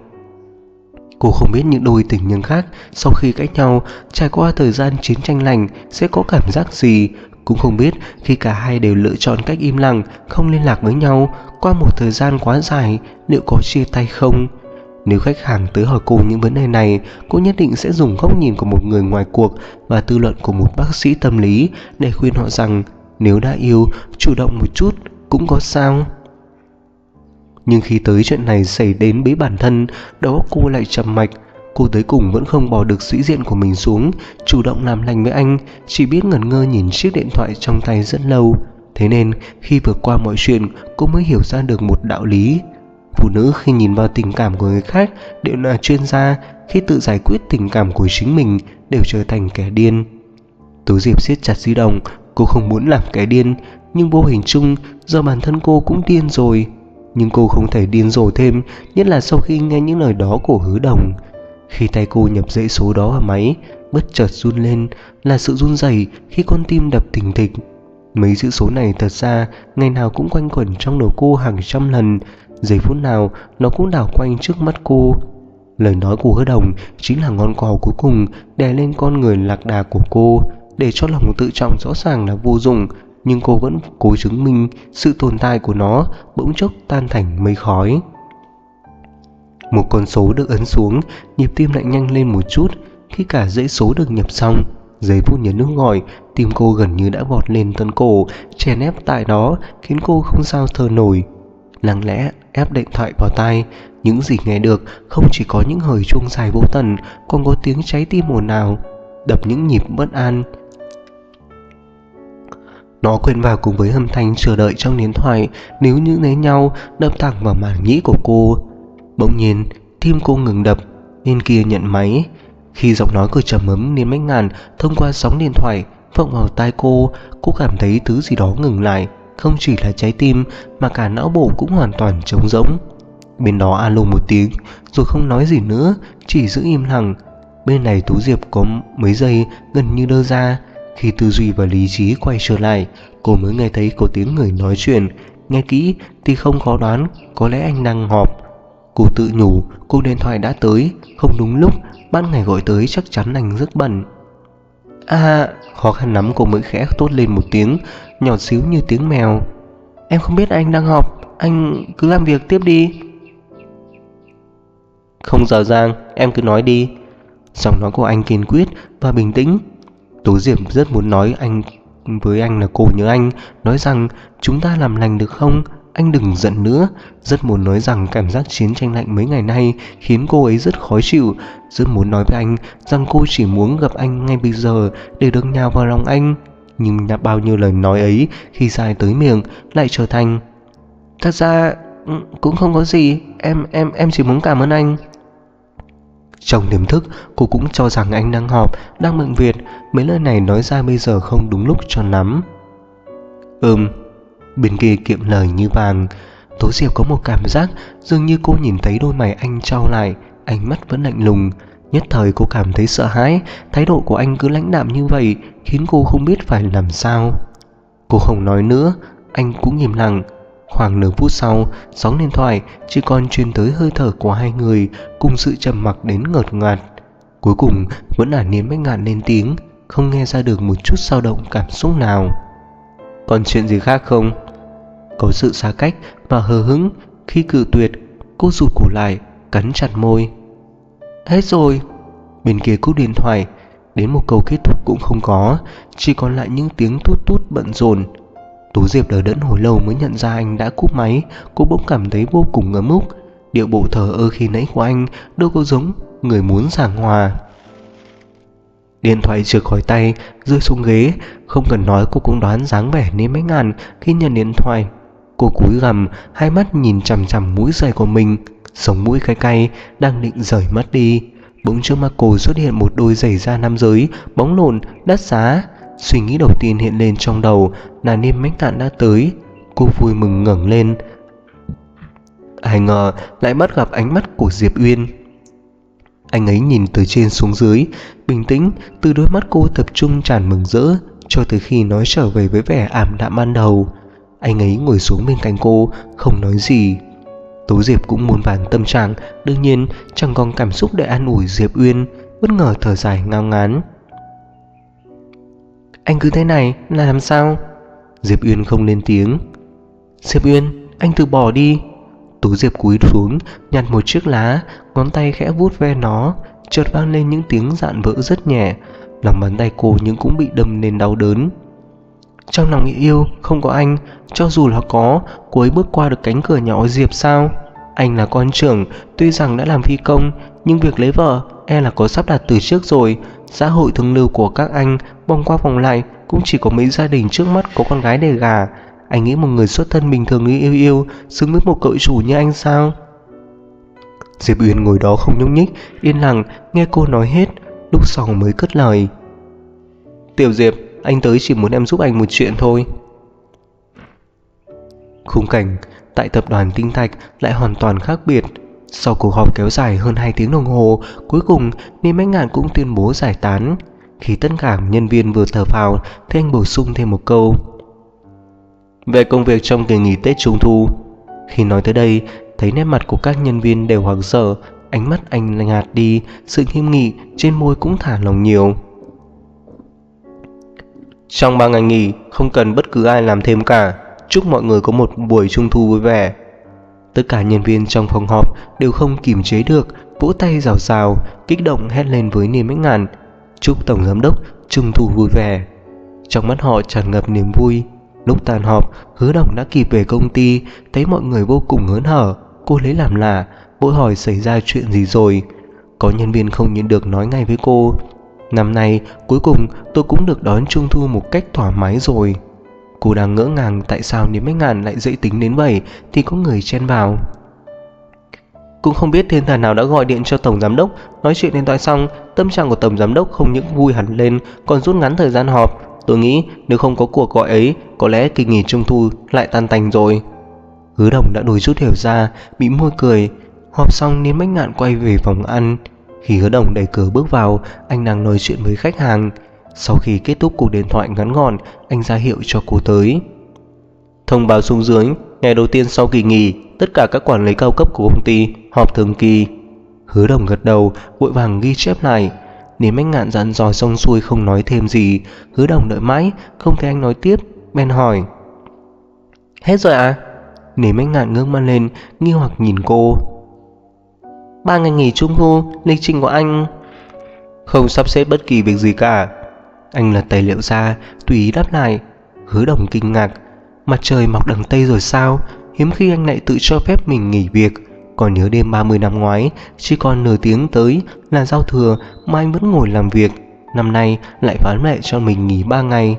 S1: Cô không biết những đôi tình nhân khác sau khi cãi nhau, trải qua thời gian chiến tranh lạnh sẽ có cảm giác gì, cũng không biết khi cả hai đều lựa chọn cách im lặng, không liên lạc với nhau qua một thời gian quá dài, liệu có chia tay không. Nếu khách hàng tới hỏi cô những vấn đề này, cô nhất định sẽ dùng góc nhìn của một người ngoài cuộc và tư luận của một bác sĩ tâm lý để khuyên họ rằng nếu đã yêu, chủ động một chút cũng có sao. Nhưng khi tới chuyện này xảy đến với bản thân, đầu óc cô lại trầm mạch. Cô tới cùng vẫn không bỏ được sĩ diện của mình xuống, chủ động làm lành với anh, chỉ biết ngẩn ngơ nhìn chiếc điện thoại trong tay rất lâu. Thế nên khi vượt qua mọi chuyện, cô mới hiểu ra được một đạo lý: phụ nữ khi nhìn vào tình cảm của người khác đều là chuyên gia, khi tự giải quyết tình cảm của chính mình đều trở thành kẻ điên. Tố Diệp siết chặt di động. Cô không muốn làm kẻ điên, nhưng vô hình chung do bản thân cô cũng điên rồi. Nhưng cô không thể điên rồ thêm, nhất là sau khi nghe những lời đó của Hứa Đồng. Khi tay cô nhập dãy số đó vào máy, bất chợt run lên, là sự run rẩy khi con tim đập thình thịch. Mấy chữ số này thật ra ngày nào cũng quanh quẩn trong đầu cô hàng trăm lần, giây phút nào nó cũng đảo quanh trước mắt cô. Lời nói của Hứa Đồng chính là ngón cò cuối cùng đè lên con người lạc đà của cô, để cho lòng tự trọng rõ ràng là vô dụng, nhưng cô vẫn cố chứng minh sự tồn tại của nó, bỗng chốc tan thành mây khói. Một con số được ấn xuống, nhịp tim lại nhanh lên một chút. Khi cả dãy số được nhập xong, giây phút nhấn nút gọi, tim cô gần như đã vọt lên tận cổ, chèn ép tại đó khiến cô không sao thở nổi. Lặng lẽ ép điện thoại vào tai, những gì nghe được không chỉ có những hồi chuông dài vô tận, còn có tiếng trái tim ồn ào, đập những nhịp bất an. Nó quên vào cùng với âm thanh chờ đợi trong điện thoại nếu như lấy nhau, đập thẳng vào màng nhĩ của cô. Bỗng nhiên tim cô ngừng đập. Bên kia nhận máy. Khi giọng nói của trầm ấm đến mấy ngàn thông qua sóng điện thoại vọng vào tai cô, cô cảm thấy thứ gì đó ngừng lại. Không chỉ là trái tim mà cả não bộ cũng hoàn toàn trống rỗng. Bên đó alo một tiếng rồi không nói gì nữa, chỉ giữ im lặng. Bên này Tú Diệp có mấy giây gần như đơ ra. Khi tư duy và lý trí quay trở lại, cô mới nghe thấy có tiếng người nói chuyện. Nghe kỹ thì không khó đoán, có lẽ anh đang họp. Cô tự nhủ cuộc điện thoại đã tới, không đúng lúc, ban ngày gọi tới chắc chắn anh rất bận. À, khó khăn lắm cô mới khẽ tốt lên một tiếng, nhỏ xíu như tiếng mèo. Em không biết anh đang họp, anh cứ làm việc tiếp đi. Không dở dang, em cứ nói đi. Giọng nói của anh kiên quyết và bình tĩnh. Tố Diệp rất muốn nói anh với anh là cô nhớ anh, nói rằng chúng ta làm lành được không, anh đừng giận nữa. Rất muốn nói rằng cảm giác chiến tranh lạnh mấy ngày nay khiến cô ấy rất khó chịu. Rất muốn nói với anh rằng cô chỉ muốn gặp anh ngay bây giờ để được nhào vào lòng anh. Nhưng bao nhiêu lời nói ấy khi dài tới miệng lại trở thành: thật ra cũng không có gì, em em em chỉ muốn cảm ơn anh. Trong tiềm thức, cô cũng cho rằng anh đang họp, đang bận việc. Mấy lời này nói ra bây giờ không đúng lúc cho lắm. Ừm. Bên kia kiệm lời như vàng. Tố Diệp có một cảm giác dường như cô nhìn thấy đôi mày anh trao lại, ánh mắt vẫn lạnh lùng. Nhất thời cô cảm thấy sợ hãi. Thái độ của anh cứ lãnh đạm như vậy khiến cô không biết phải làm sao. Cô không nói nữa, anh cũng im lặng. Khoảng nửa phút sau, sóng điện thoại chỉ còn truyền tới hơi thở của hai người cùng sự trầm mặc đến ngợt ngạt. Cuối cùng vẫn là Niên Bách Ngạn lên tiếng, không nghe ra được một chút dao động cảm xúc nào. Còn chuyện gì khác không? Có sự xa cách và hờ hững, Khi cự tuyệt, cô rụt cổ lại, cắn chặt môi. Hết rồi. Bên kia cúp điện thoại, đến một câu kết thúc cũng không có, chỉ còn lại những tiếng tút tút bận rộn. Tú Diệp đờ đẫn hồi lâu mới nhận ra anh đã cúp máy. Cô bỗng cảm thấy vô cùng ngớ ngúc. Điệu bộ thờ ơ khi nãy của anh đâu có giống người muốn giảng hòa. Điện thoại trượt khỏi tay, rơi xuống ghế. Không cần nói cô cũng đoán dáng vẻ Niêm Bách Ngạn khi nhận điện thoại. Cô cúi gằm, hai mắt nhìn chằm chằm mũi giày của mình, sống mũi cay cay, đang định rời mắt đi. Bỗng trước mắt cô xuất hiện một đôi giày da nam giới, bóng lộn, đắt giá. Suy nghĩ đầu tiên hiện lên trong đầu là Niêm Bách Ngạn đã tới. Cô vui mừng ngẩng lên. Ai ngờ lại bắt gặp ánh mắt của Diệp Uyên. Anh ấy nhìn từ trên xuống dưới, bình tĩnh, từ đôi mắt cô tập trung tràn mừng rỡ, cho tới khi nói trở về với vẻ ảm đạm ban đầu. Anh ấy ngồi xuống bên cạnh cô, không nói gì. Tố Diệp cũng muôn vàn tâm trạng, đương nhiên chẳng còn cảm xúc để an ủi Diệp Uyên, bất ngờ thở dài ngao ngán. Anh cứ thế này là làm sao? Diệp Uyên không lên tiếng. Diệp Uyên, anh từ bỏ đi. Tú Diệp cúi xuống, nhặt một chiếc lá, ngón tay khẽ vuốt ve nó, chợt vang lên những tiếng rạn vỡ rất nhẹ. Lòng bàn tay cô nhưng cũng bị đâm nên đau đớn. Trong lòng nghĩa yêu không có anh, cho dù là có, cô ấy bước qua được cánh cửa nhỏ Diệp sao? Anh là con trưởng, tuy rằng đã làm phi công, nhưng việc lấy vợ e là có sắp đặt từ trước rồi. Xã hội thương lưu của các anh vòng qua vòng lại cũng chỉ có mấy gia đình trước mắt có con gái để gả. Anh nghĩ một người xuất thân bình thường như yêu yêu xứng với một cậu chủ như anh sao? Diệp Uyên ngồi đó không nhúc nhích, yên lặng nghe cô nói hết, lúc sau mới cất lời. Tiểu Diệp, anh tới chỉ muốn em giúp anh một chuyện thôi. Khung cảnh tại tập đoàn Tinh Thạch lại hoàn toàn khác biệt. Sau cuộc họp kéo dài hơn hai tiếng đồng hồ, cuối cùng Niêm Bách Ngạn cũng tuyên bố giải tán. Khi tất cả nhân viên vừa thở phào thì anh bổ sung thêm một câu. Về công việc trong kỳ nghỉ Tết Trung Thu. Khi nói tới đây, thấy nét mặt của các nhân viên đều hoảng sợ, ánh mắt anh nhạt đi, sự nghiêm nghị trên môi cũng thả lỏng nhiều. Trong ba ngày nghỉ, không cần bất cứ ai làm thêm cả. Chúc mọi người có một buổi Trung Thu vui vẻ. Tất cả nhân viên trong phòng họp đều không kiềm chế được, vỗ tay rào rào, kích động hét lên với Niêm Bách Ngạn. Chúc Tổng Giám đốc Trung Thu vui vẻ. Trong mắt họ tràn ngập niềm vui. Lúc tan họp, Hứa Đồng đã kịp về công ty, thấy mọi người vô cùng hớn hở. Cô lấy làm lạ, vội hỏi xảy ra chuyện gì rồi. Có nhân viên không nhịn được nói ngay với cô. Năm nay, cuối cùng tôi cũng được đón Trung Thu một cách thoải mái rồi. Cô đang ngỡ ngàng tại sao Niêm Bách Ngạn lại dễ tính đến vậy, thì có người chen vào. Cũng không biết thiên thần nào đã gọi điện cho Tổng Giám đốc. Nói chuyện điện thoại xong, tâm trạng của Tổng Giám đốc không những vui hẳn lên, còn rút ngắn thời gian họp. Tôi nghĩ nếu không có cuộc gọi ấy, có lẽ kỳ nghỉ Trung Thu lại tan tành rồi. Hứa Đồng đã đôi chút hiểu ra, bị môi cười. Họp xong, Niêm Bách Ngạn quay về phòng ăn. Khi Hứa Đồng đẩy cửa bước vào, anh đang nói chuyện với khách hàng. Sau khi kết thúc cuộc điện thoại ngắn gọn, anh ra hiệu cho cô tới. Thông báo xuống dưới, ngày đầu tiên sau kỳ nghỉ, tất cả các quản lý cao cấp của công ty họp thường kỳ. Hứa Đồng gật đầu, vội vàng ghi chép lại. Niêm Bách Ngạn dặn dò xong xuôi không nói thêm gì. Hứa Đồng đợi mãi không thấy anh nói tiếp, bèn hỏi. Hết rồi à? Niêm Bách Ngạn ngước mắt lên, nghi hoặc nhìn cô. Ba ngày nghỉ Trung Thu, lịch trình của anh không sắp xếp bất kỳ việc gì cả. Anh lật tài liệu ra, tùy ý đáp lại. Hứa Đồng kinh ngạc. Mặt trời mọc đằng Tây rồi sao? Hiếm khi anh lại tự cho phép mình nghỉ việc. Còn nhớ đêm ba mươi năm ngoái, chỉ còn nửa tiếng tới là giao thừa mà anh vẫn ngồi làm việc. Năm nay lại phán mẹ cho mình nghỉ ba ngày.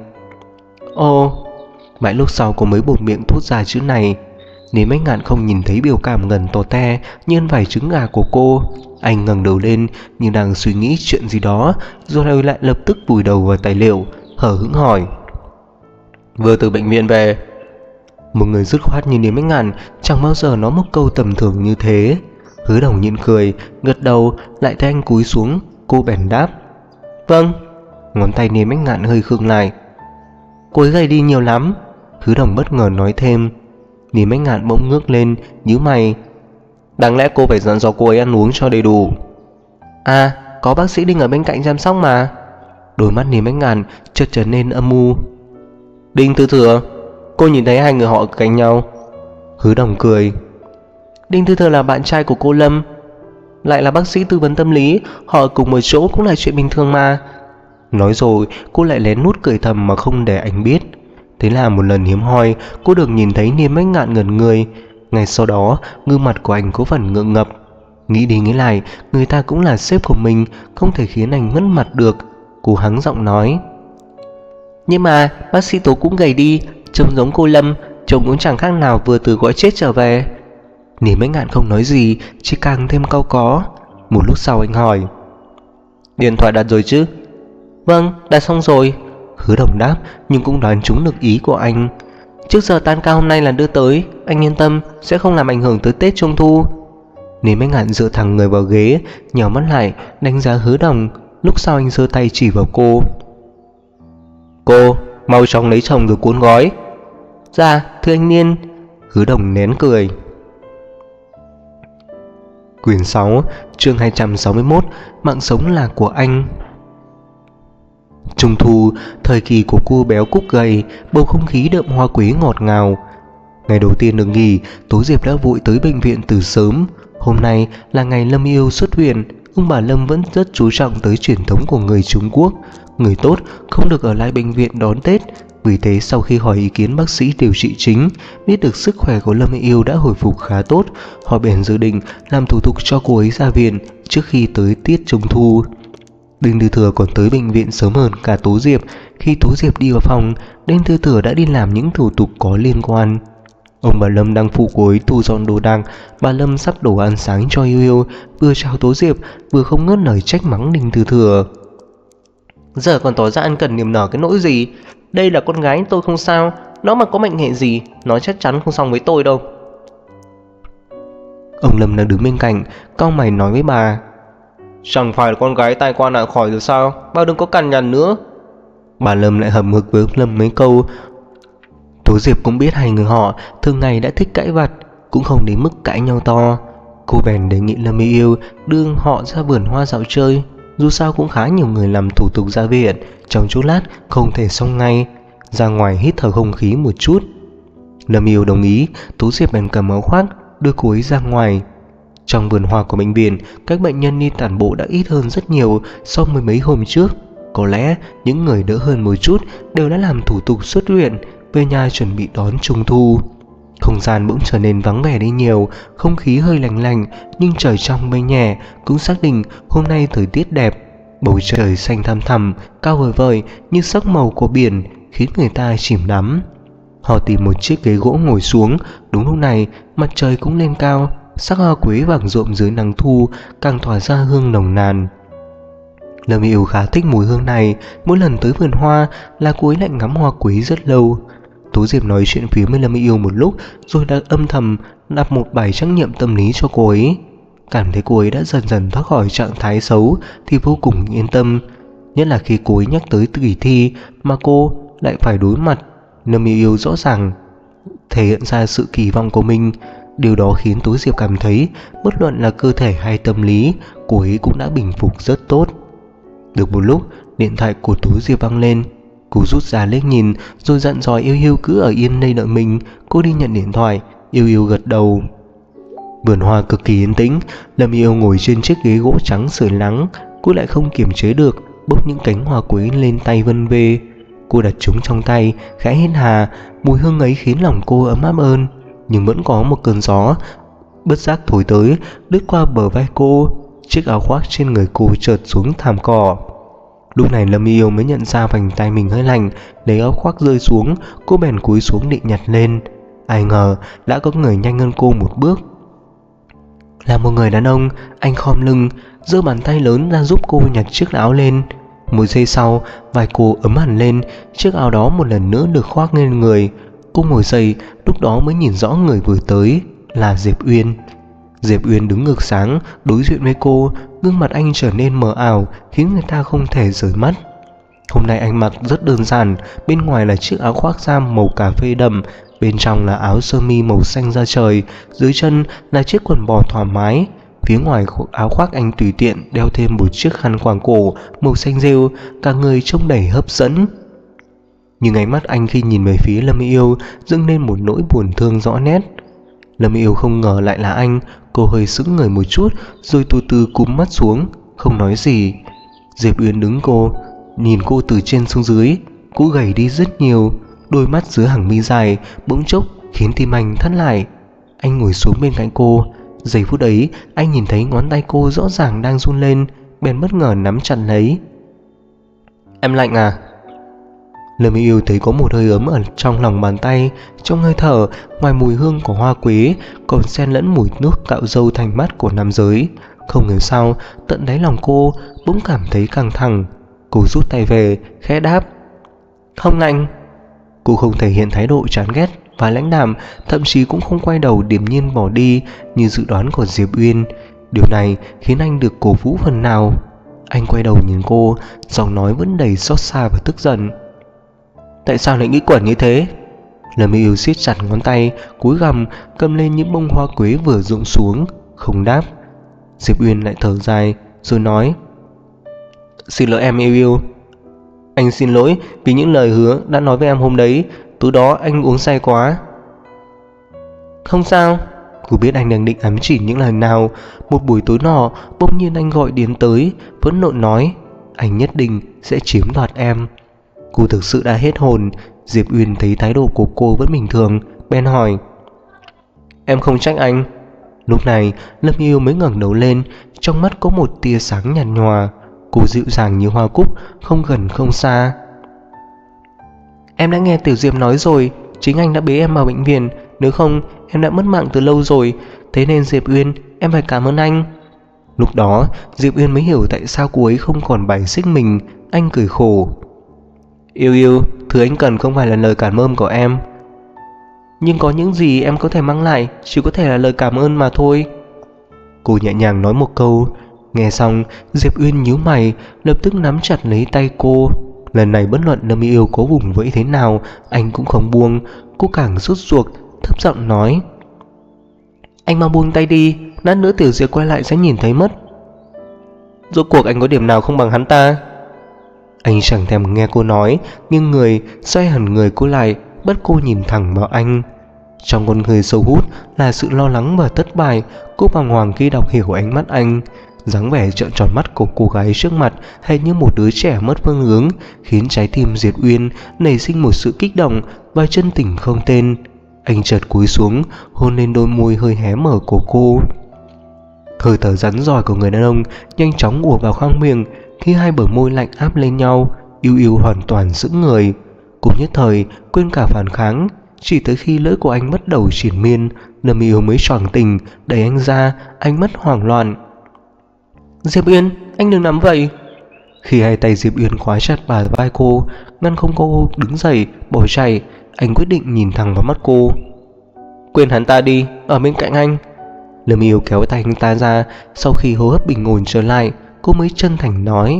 S1: Ồ, mãi lúc sau cô mới buột miệng thốt ra chữ này. Niêm Bách Ngạn không nhìn thấy biểu cảm ngần tò te như ăn vải trứng gà của cô. Anh ngẩng đầu lên như đang suy nghĩ chuyện gì đó, rồi lại lập tức vùi đầu vào tài liệu, hờ hững hỏi. Vừa từ bệnh viện về. Một người dứt khoát như Niêm Bách Ngạn chẳng bao giờ nói một câu tầm thường như thế. Hứa Đồng nhịn cười, gật đầu, lại thấy anh cúi xuống. Cô bèn đáp. Vâng. Ngón tay Niêm Bách Ngạn hơi khựng lại. Cô ấy gầy đi nhiều lắm. Hứa Đồng bất ngờ nói thêm. Niêm Bách Ngạn bỗng ngước lên, nhíu mày. Đáng lẽ cô phải dặn dò cô ấy ăn uống cho đầy đủ. À, có bác sĩ Đinh ở bên cạnh chăm sóc mà. Đôi mắt Niêm Bách Ngạn chợt trở nên âm u. Đinh Tư Thừa, cô nhìn thấy hai người họ cạnh nhau. Hứa Đồng cười. Đinh Tư Thừa là bạn trai của cô Lâm, lại là bác sĩ tư vấn tâm lý, họ ở cùng một chỗ cũng là chuyện bình thường mà. Nói rồi cô lại lén nút cười thầm mà không để anh biết. Thế là một lần hiếm hoi cô được nhìn thấy Niềm Bách Ngạn ngẩn người. Ngay sau đó gương mặt của anh có phần ngượng ngập. Nghĩ đi nghĩ lại, người ta cũng là sếp của mình, không thể khiến anh mất mặt được. Cô hắng giọng nói: Nhưng mà bác sĩ Tố cũng gầy đi, trông giống cô Lâm, trông cũng chẳng khác nào vừa từ cõi chết trở về. Niềm Bách Ngạn không nói gì, chỉ càng thêm cau có. Một lúc sau anh hỏi: Điện thoại đặt rồi chứ? Vâng, đặt xong rồi. Hứa Đồng đáp, nhưng cũng đoán trúng được ý của anh. Trước giờ tan ca hôm nay là đưa tới, anh yên tâm, sẽ không làm ảnh hưởng tới Tết Trung Thu. Niềm Bách Ngạn dựa thẳng người vào ghế, nhào mắt lại đánh giá Hứa Đồng. Lúc sau anh giơ tay chỉ vào cô: Cô, mau chóng lấy chồng rồi cuốn gói. Dạ, thưa anh Niên. Hứa Đồng nén cười. Quyển sáu, chương hai trăm sáu mươi mốt, mạng sống là của anh. Trung thu, thời kỳ của cô béo cúc gầy, bầu không khí đượm hoa quế ngọt ngào. Ngày đầu tiên được nghỉ, Tố Diệp đã vội tới bệnh viện từ sớm. Hôm nay là ngày Lâm Yêu xuất viện. Ông bà Lâm vẫn rất chú trọng tới truyền thống của người Trung Quốc. Người tốt không được ở lại bệnh viện đón Tết. Vì thế sau khi hỏi ý kiến bác sĩ điều trị chính, biết được sức khỏe của Lâm Yêu đã hồi phục khá tốt, họ bèn dự định làm thủ tục cho cô ấy ra viện trước khi tới tiết Trung thu. Đinh Tư Thừa còn tới bệnh viện sớm hơn cả Tố Diệp. Khi Tố Diệp đi vào phòng, Đinh Tư Thừa đã đi làm những thủ tục có liên quan. Ông bà Lâm đang phụ cô ấy thu dọn đồ đạc. Bà Lâm sắp đồ ăn sáng cho Yêu Yêu, vừa chào Tố Diệp vừa không ngớt lời trách mắng Đinh Tư Thừa. Giờ còn tỏ ra ăn cần niềm nở cái nỗi gì? Đây là con gái tôi không sao, nó mà có mệnh hệ gì, nó chắc chắn không xong với tôi đâu. Ông Lâm đang đứng bên cạnh, cau mày nói với bà: Chẳng phải là con gái tai qua nạn khỏi rồi sao? Bao đừng có cằn nhằn nữa. Bà Lâm lại hầm hực với ông Lâm mấy câu. Tố Diệp cũng biết hai người họ thường ngày đã thích cãi vặt, cũng không đến mức cãi nhau to. Cô bèn đề nghị Lâm Yêu đưa họ ra vườn hoa dạo chơi. Dù sao cũng khá nhiều người làm thủ tục ra viện, trong chốc lát không thể xong ngay, ra ngoài hít thở không khí một chút. Lâm Yêu đồng ý. Tố Diệp bèn cầm áo khoác đưa cô ấy ra ngoài. Trong vườn hoa của bệnh viện, các bệnh nhân đi tản bộ đã ít hơn rất nhiều so với mấy hôm trước. Có lẽ những người đỡ hơn một chút đều đã làm thủ tục xuất viện, về nhà chuẩn bị đón Trung thu. Không gian bỗng trở nên vắng vẻ đi nhiều, không khí hơi lạnh lạnh, nhưng trời trong mây nhẹ, cũng xác định hôm nay thời tiết đẹp. Bầu trời xanh thăm thẳm, cao vời vời như sắc màu của biển, khiến người ta chìm đắm. Họ tìm một chiếc ghế gỗ ngồi xuống. Đúng lúc này mặt trời cũng lên cao, sắc hoa quế vàng rộm dưới nắng thu càng tỏa ra hương nồng nàn. Lâm Yêu khá thích mùi hương này, mỗi lần tới vườn hoa là cô ấy lại ngắm hoa quế rất lâu. Tố Diệp nói chuyện phía với Lâm Yêu một lúc, rồi đã âm thầm đặt một bài trắc nghiệm tâm lý cho cô ấy. Cảm thấy cô ấy đã dần dần thoát khỏi trạng thái xấu thì vô cùng yên tâm. Nhất là khi cô ấy nhắc tới kỳ thi mà cô lại phải đối mặt, Lâm Yêu rõ ràng thể hiện ra sự kỳ vọng của mình. Điều đó khiến Tố Diệp cảm thấy bất luận là cơ thể hay tâm lý, cô ấy cũng đã bình phục rất tốt. Được một lúc, điện thoại của Tố Diệp vang lên. Cô rút ra liếc nhìn, rồi dặn dò Yêu Yêu cứ ở yên đây đợi mình. Cô đi nhận điện thoại. Yêu Yêu gật đầu. Vườn hoa cực kỳ yên tĩnh. Lâm Yêu ngồi trên chiếc ghế gỗ trắng sưởi nắng. Cô lại không kiềm chế được, bốc những cánh hoa quế lên tay vân vê. Cô đặt chúng trong tay, khẽ hít hà. Mùi hương ấy khiến lòng cô ấm áp hơn. Nhưng vẫn có một cơn gió bất giác thổi tới, lướt qua bờ vai cô. Chiếc áo khoác trên người cô trượt xuống thảm cỏ. Lúc này Lâm Yêu mới nhận ra vành tay mình hơi lạnh, lấy áo khoác rơi xuống. Cô bèn cúi xuống định nhặt lên. Ai ngờ đã có người nhanh hơn cô một bước. Là một người đàn ông. Anh khom lưng, giơ bàn tay lớn ra giúp cô nhặt chiếc áo lên. Một giây sau, vai cô ấm hẳn lên. Chiếc áo đó một lần nữa được khoác lên người. Cô ngồi dậy, lúc đó mới nhìn rõ người vừa tới là Diệp Uyên. Diệp Uyên đứng ngược sáng đối diện với cô. Gương mặt anh trở nên mờ ảo, khiến người ta không thể rời mắt. Hôm nay anh mặc rất đơn giản. Bên ngoài là chiếc áo khoác ram màu cà phê đậm, bên trong là áo sơ mi màu xanh da trời, dưới chân là chiếc quần bò thoải mái. Phía ngoài áo khoác anh tùy tiện đeo thêm một chiếc khăn quàng cổ màu xanh rêu, cả người trông đầy hấp dẫn. Nhưng ánh mắt anh khi nhìn về phía Lâm Yêu dâng lên một nỗi buồn thương rõ nét. Lâm Yêu không ngờ lại là anh. Cô hơi sững người một chút rồi từ từ cúm mắt xuống, không nói gì. Diệp Uyên đứng cô, nhìn cô từ trên xuống dưới. Cô gầy đi rất nhiều, đôi mắt dưới hàng mi dài bỗng chốc khiến tim anh thắt lại. Anh ngồi xuống bên cạnh cô. Giây phút ấy anh nhìn thấy ngón tay cô rõ ràng đang run lên, bèn bất ngờ nắm chặt lấy. Em lạnh à? Lâm Yêu thấy có một hơi ấm ở trong lòng bàn tay. Trong hơi thở, ngoài mùi hương của hoa quế còn xen lẫn mùi nước cạo râu thành mát của nam giới. Không hiểu sao tận đáy lòng cô bỗng cảm thấy căng thẳng. Cô rút tay về, khẽ đáp: Không lạnh. Cô không thể hiện thái độ chán ghét và lãnh đạm, thậm chí cũng không quay đầu điềm nhiên bỏ đi như dự đoán của Diệp Uyên. Điều này khiến anh được cổ vũ phần nào. Anh quay đầu nhìn cô, giọng nói vẫn đầy xót xa và tức giận. Tại sao lại nghĩ quẩn như thế? Lâm Yêu siết chặt ngón tay, cúi gằm cầm lên những bông hoa quế vừa rụng xuống, không đáp. Diệp Uyên lại thở dài rồi nói: Xin lỗi em Yêu Yêu. Anh xin lỗi vì những lời hứa đã nói với em hôm đấy. Tối đó anh uống say quá. Không sao. Cô biết anh đang định ám chỉ những lời nào. Một buổi tối nọ bỗng nhiên anh gọi điện tới, vẫn nộ nói anh nhất định sẽ chiếm đoạt em. Cô thực sự đã hết hồn. Diệp Uyên thấy thái độ của cô vẫn bình thường, bèn hỏi: Em không trách anh? Lúc này Lâm Yêu mới ngẩng đầu lên, trong mắt có một tia sáng nhạt nhòa. Cô dịu dàng như hoa cúc, không gần không xa. Em đã nghe Tiểu Diệp nói rồi, chính anh đã bế em vào bệnh viện, nếu không em đã mất mạng từ lâu rồi. Thế nên Diệp Uyên, em phải cảm ơn anh. Lúc đó Diệp Uyên mới hiểu tại sao cô ấy không còn bài xích mình. Anh cười khổ: Yêu Yêu, thứ anh cần không phải là lời cảm ơn của em, nhưng có những gì em có thể mang lại chỉ có thể là lời cảm ơn mà thôi. Cô nhẹ nhàng nói một câu. Nghe xong Diệp Uyên nhíu mày, lập tức nắm chặt lấy tay cô. Lần này bất luận Lâm Yêu có vùng vẫy thế nào, anh cũng không buông. Cô càng rút ruột, thấp giọng nói: Anh mau buông tay đi, lát nữa Tiểu Diệp quay lại sẽ nhìn thấy mất. Rốt cuộc anh có điểm nào không bằng hắn ta? Anh chẳng thèm nghe cô nói, nhưng người xoay hẳn người cô lại, bắt cô nhìn thẳng vào anh. Trong con người sâu hút là sự lo lắng và thất bại. Cô bàng hoàng khi đọc hiểu ánh mắt anh. Dáng vẻ trợn tròn mắt của cô gái trước mặt hệt như một đứa trẻ mất phương hướng, khiến trái tim Diệp Uyên nảy sinh một sự kích động và chân tình không tên. Anh chợt cúi xuống, hôn lên đôi môi hơi hé mở của cô. Hơi thở rắn rỏi của người đàn ông nhanh chóng ùa vào khoang miệng. Khi hai bờ môi lạnh áp lên nhau, Yêu Yêu hoàn toàn sững người. Cùng nhất thời quên cả phản kháng. Chỉ tới khi lưỡi của anh bắt đầu triển miên, Lâm Yêu mới choàng tỉnh, đẩy anh ra, ánh mắt hoảng loạn. Diệp Uyên, anh đừng nắm vậy. Khi hai tay Diệp Uyên khóa chặt bả vai cô, ngăn không cô đứng dậy bỏ chạy, anh quyết định nhìn thẳng vào mắt cô. Quên hắn ta đi, ở bên cạnh anh. Lâm Yêu kéo tay anh ta ra. Sau khi hô hấp bình ổn trở lại, cô mới chân thành nói: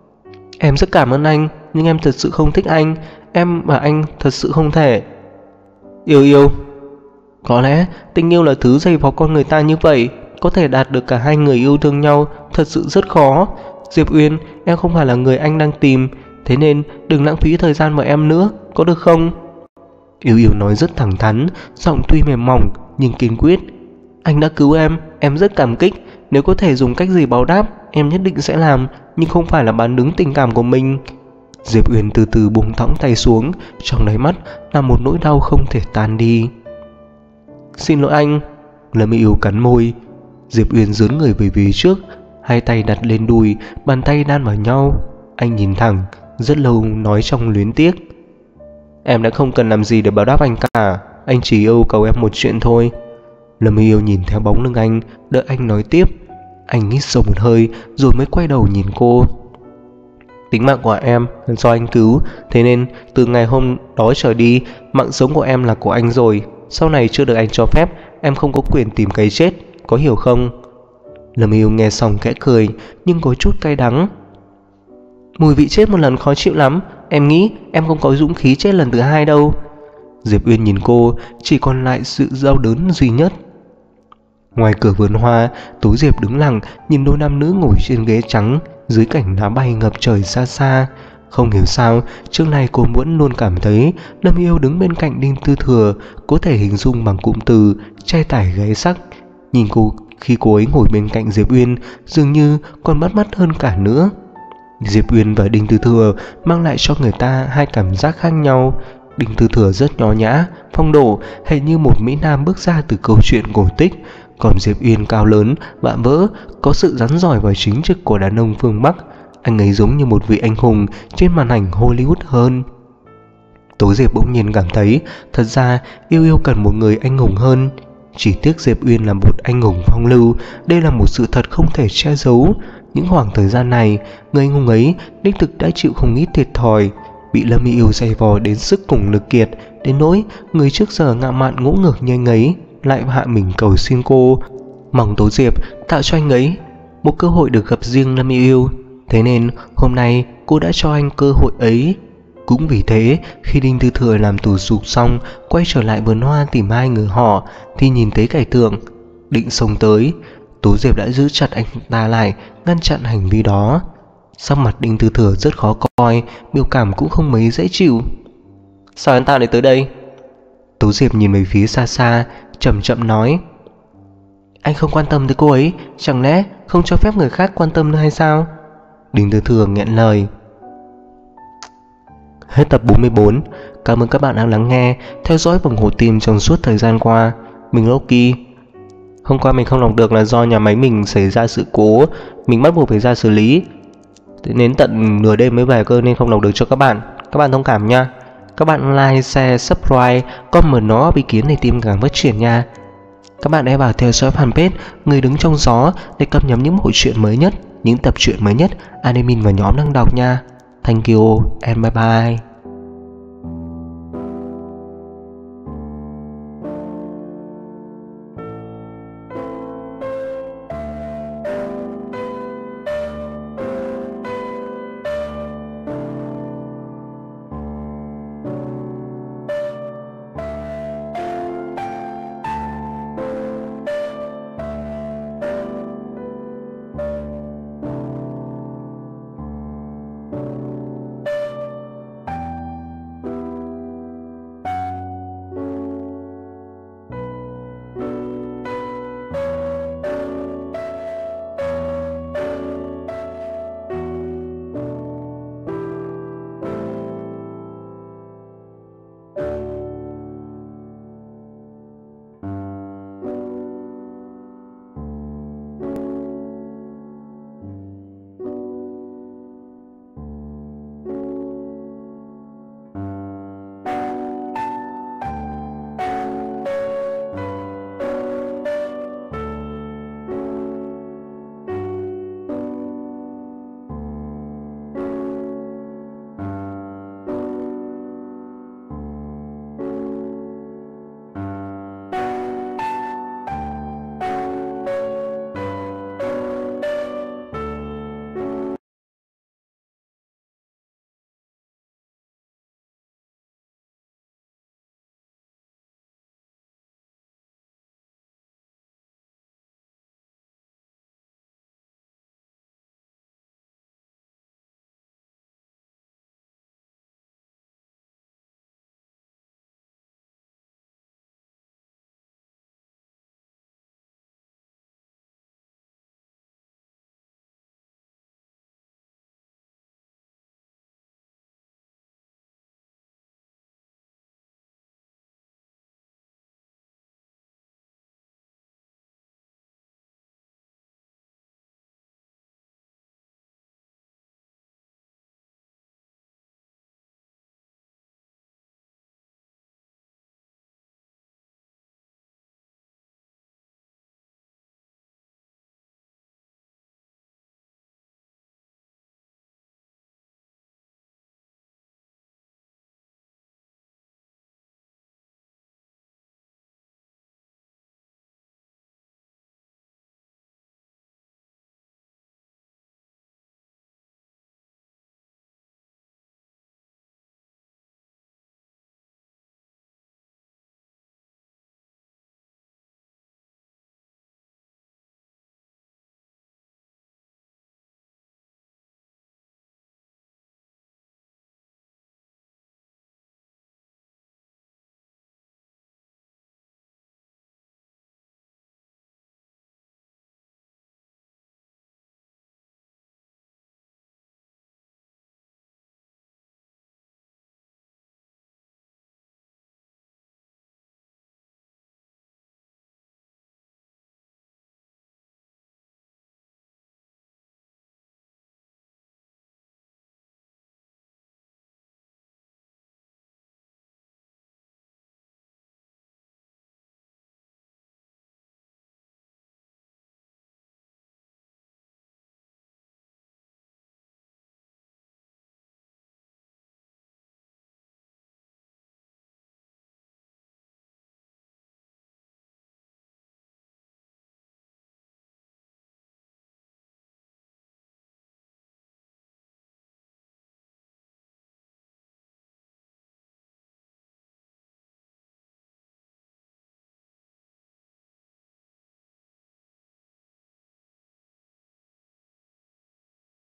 S1: Em rất cảm ơn anh, nhưng em thật sự không thích anh. Em và anh thật sự không thể. Yêu Yêu, có lẽ tình yêu là thứ dày vò con người ta như vậy. Có thể đạt được cả hai người yêu thương nhau thật sự rất khó. Diệp Uyên, em không phải là người anh đang tìm, thế nên đừng lãng phí thời gian vào em nữa, có được không? Yêu Yêu nói rất thẳng thắn, giọng tuy mềm mỏng nhưng kiên quyết. Anh đã cứu em, em rất cảm kích. Nếu có thể dùng cách gì báo đáp, em nhất định sẽ làm, nhưng không phải là bán đứng tình cảm của mình. Diệp Uyên từ từ buông thõng tay xuống, trong đáy mắt là một nỗi đau không thể tan đi. Xin lỗi anh. Lâm Yêu cắn môi. Diệp Uyên dướn người về phía trước, hai tay đặt lên đùi, bàn tay đan vào nhau. Anh nhìn thẳng, rất lâu nói trong luyến tiếc. Em đã không cần làm gì để báo đáp anh cả, anh chỉ yêu cầu em một chuyện thôi. Lâm Yêu nhìn theo bóng lưng anh, đợi anh nói tiếp. Anh hít sâu một hơi rồi mới quay đầu nhìn cô. Tính mạng của em là do anh cứu, thế nên từ ngày hôm đó trở đi, mạng sống của em là của anh rồi. Sau này chưa được anh cho phép, em không có quyền tìm cái chết, có hiểu không? Lâm Yêu nghe xong khẽ cười, nhưng có chút cay đắng. Mùi vị chết một lần khó chịu lắm, em nghĩ em không có dũng khí chết lần thứ hai đâu. Diệp Uyên nhìn cô, chỉ còn lại sự đau đớn duy nhất. Ngoài cửa vườn hoa, Tú Diệp đứng lặng nhìn đôi nam nữ ngồi trên ghế trắng dưới cảnh lá bay ngập trời xa xa. Không hiểu sao, trước nay cô vẫn luôn cảm thấy Lâm Yêu đứng bên cạnh Đinh Tư Thừa có thể hình dung bằng cụm từ trai tải gái sắc. Nhìn cô khi cô ấy ngồi bên cạnh Diệp Uyên dường như còn bắt mắt hơn cả nữa. Diệp Uyên và Đinh Tư Thừa mang lại cho người ta hai cảm giác khác nhau. Đinh Tư Thừa rất nho nhã, phong độ, hệt như một mỹ nam bước ra từ câu chuyện cổ tích. Còn Diệp Uyên cao lớn, vạm vỡ, có sự rắn rỏi và chính trực của đàn ông phương Bắc. Anh ấy giống như một vị anh hùng trên màn ảnh Hollywood hơn. Tố Diệp bỗng nhiên cảm thấy thật ra Yêu Yêu cần một người anh hùng hơn. Chỉ tiếc Diệp Uyên là một anh hùng phong lưu. Đây là một sự thật không thể che giấu. Những khoảng thời gian này, người anh hùng ấy đích thực đã chịu không ít thiệt thòi, bị Lâm Yêu dày vò đến sức cùng lực kiệt, đến nỗi người trước giờ ngạo mạn ngỗ ngược như anh ấy lại hạ mình cầu xin cô, mong Tố Diệp tạo cho anh ấy một cơ hội được gặp riêng Lâm Yêu. Thế nên hôm nay cô đã cho anh cơ hội ấy. Cũng vì thế, khi Đinh Tư Thừa làm thủ tục xong, quay trở lại vườn hoa tìm hai người họ, thì nhìn thấy cảnh tượng định xông tới, Tố Diệp đã giữ chặt anh ta lại, ngăn chặn hành vi đó. Sắc mặt Đinh Tư Thừa rất khó coi, biểu cảm cũng không mấy dễ chịu. Sao anh ta lại tới đây? Tố Diệp nhìn về phía xa xa, chậm chậm nói. Anh không quan tâm tới cô ấy, chẳng lẽ không cho phép người khác quan tâm nữa hay sao? Đinh Tư Thừa nghẹn lời. Hết tập bốn mươi bốn. Cảm ơn các bạn đã lắng nghe, theo dõi và ủng hộ team trong suốt thời gian qua. Mình Loki. Hôm qua mình không đọc được là do nhà máy mình xảy ra sự cố, mình bắt buộc phải ra xử lý. Đến tận nửa đêm mới về cơ nên không đọc được cho các bạn. Các bạn thông cảm nha. Các bạn like, share, subscribe, comment nó ý kiến để team càng phát triển nha. Các bạn hãy vào theo dõi fanpage Người Đứng Trong Gió để cập nhật những bộ truyện mới nhất, những tập truyện mới nhất admin và nhóm đang đọc nha. Thank you and bye bye.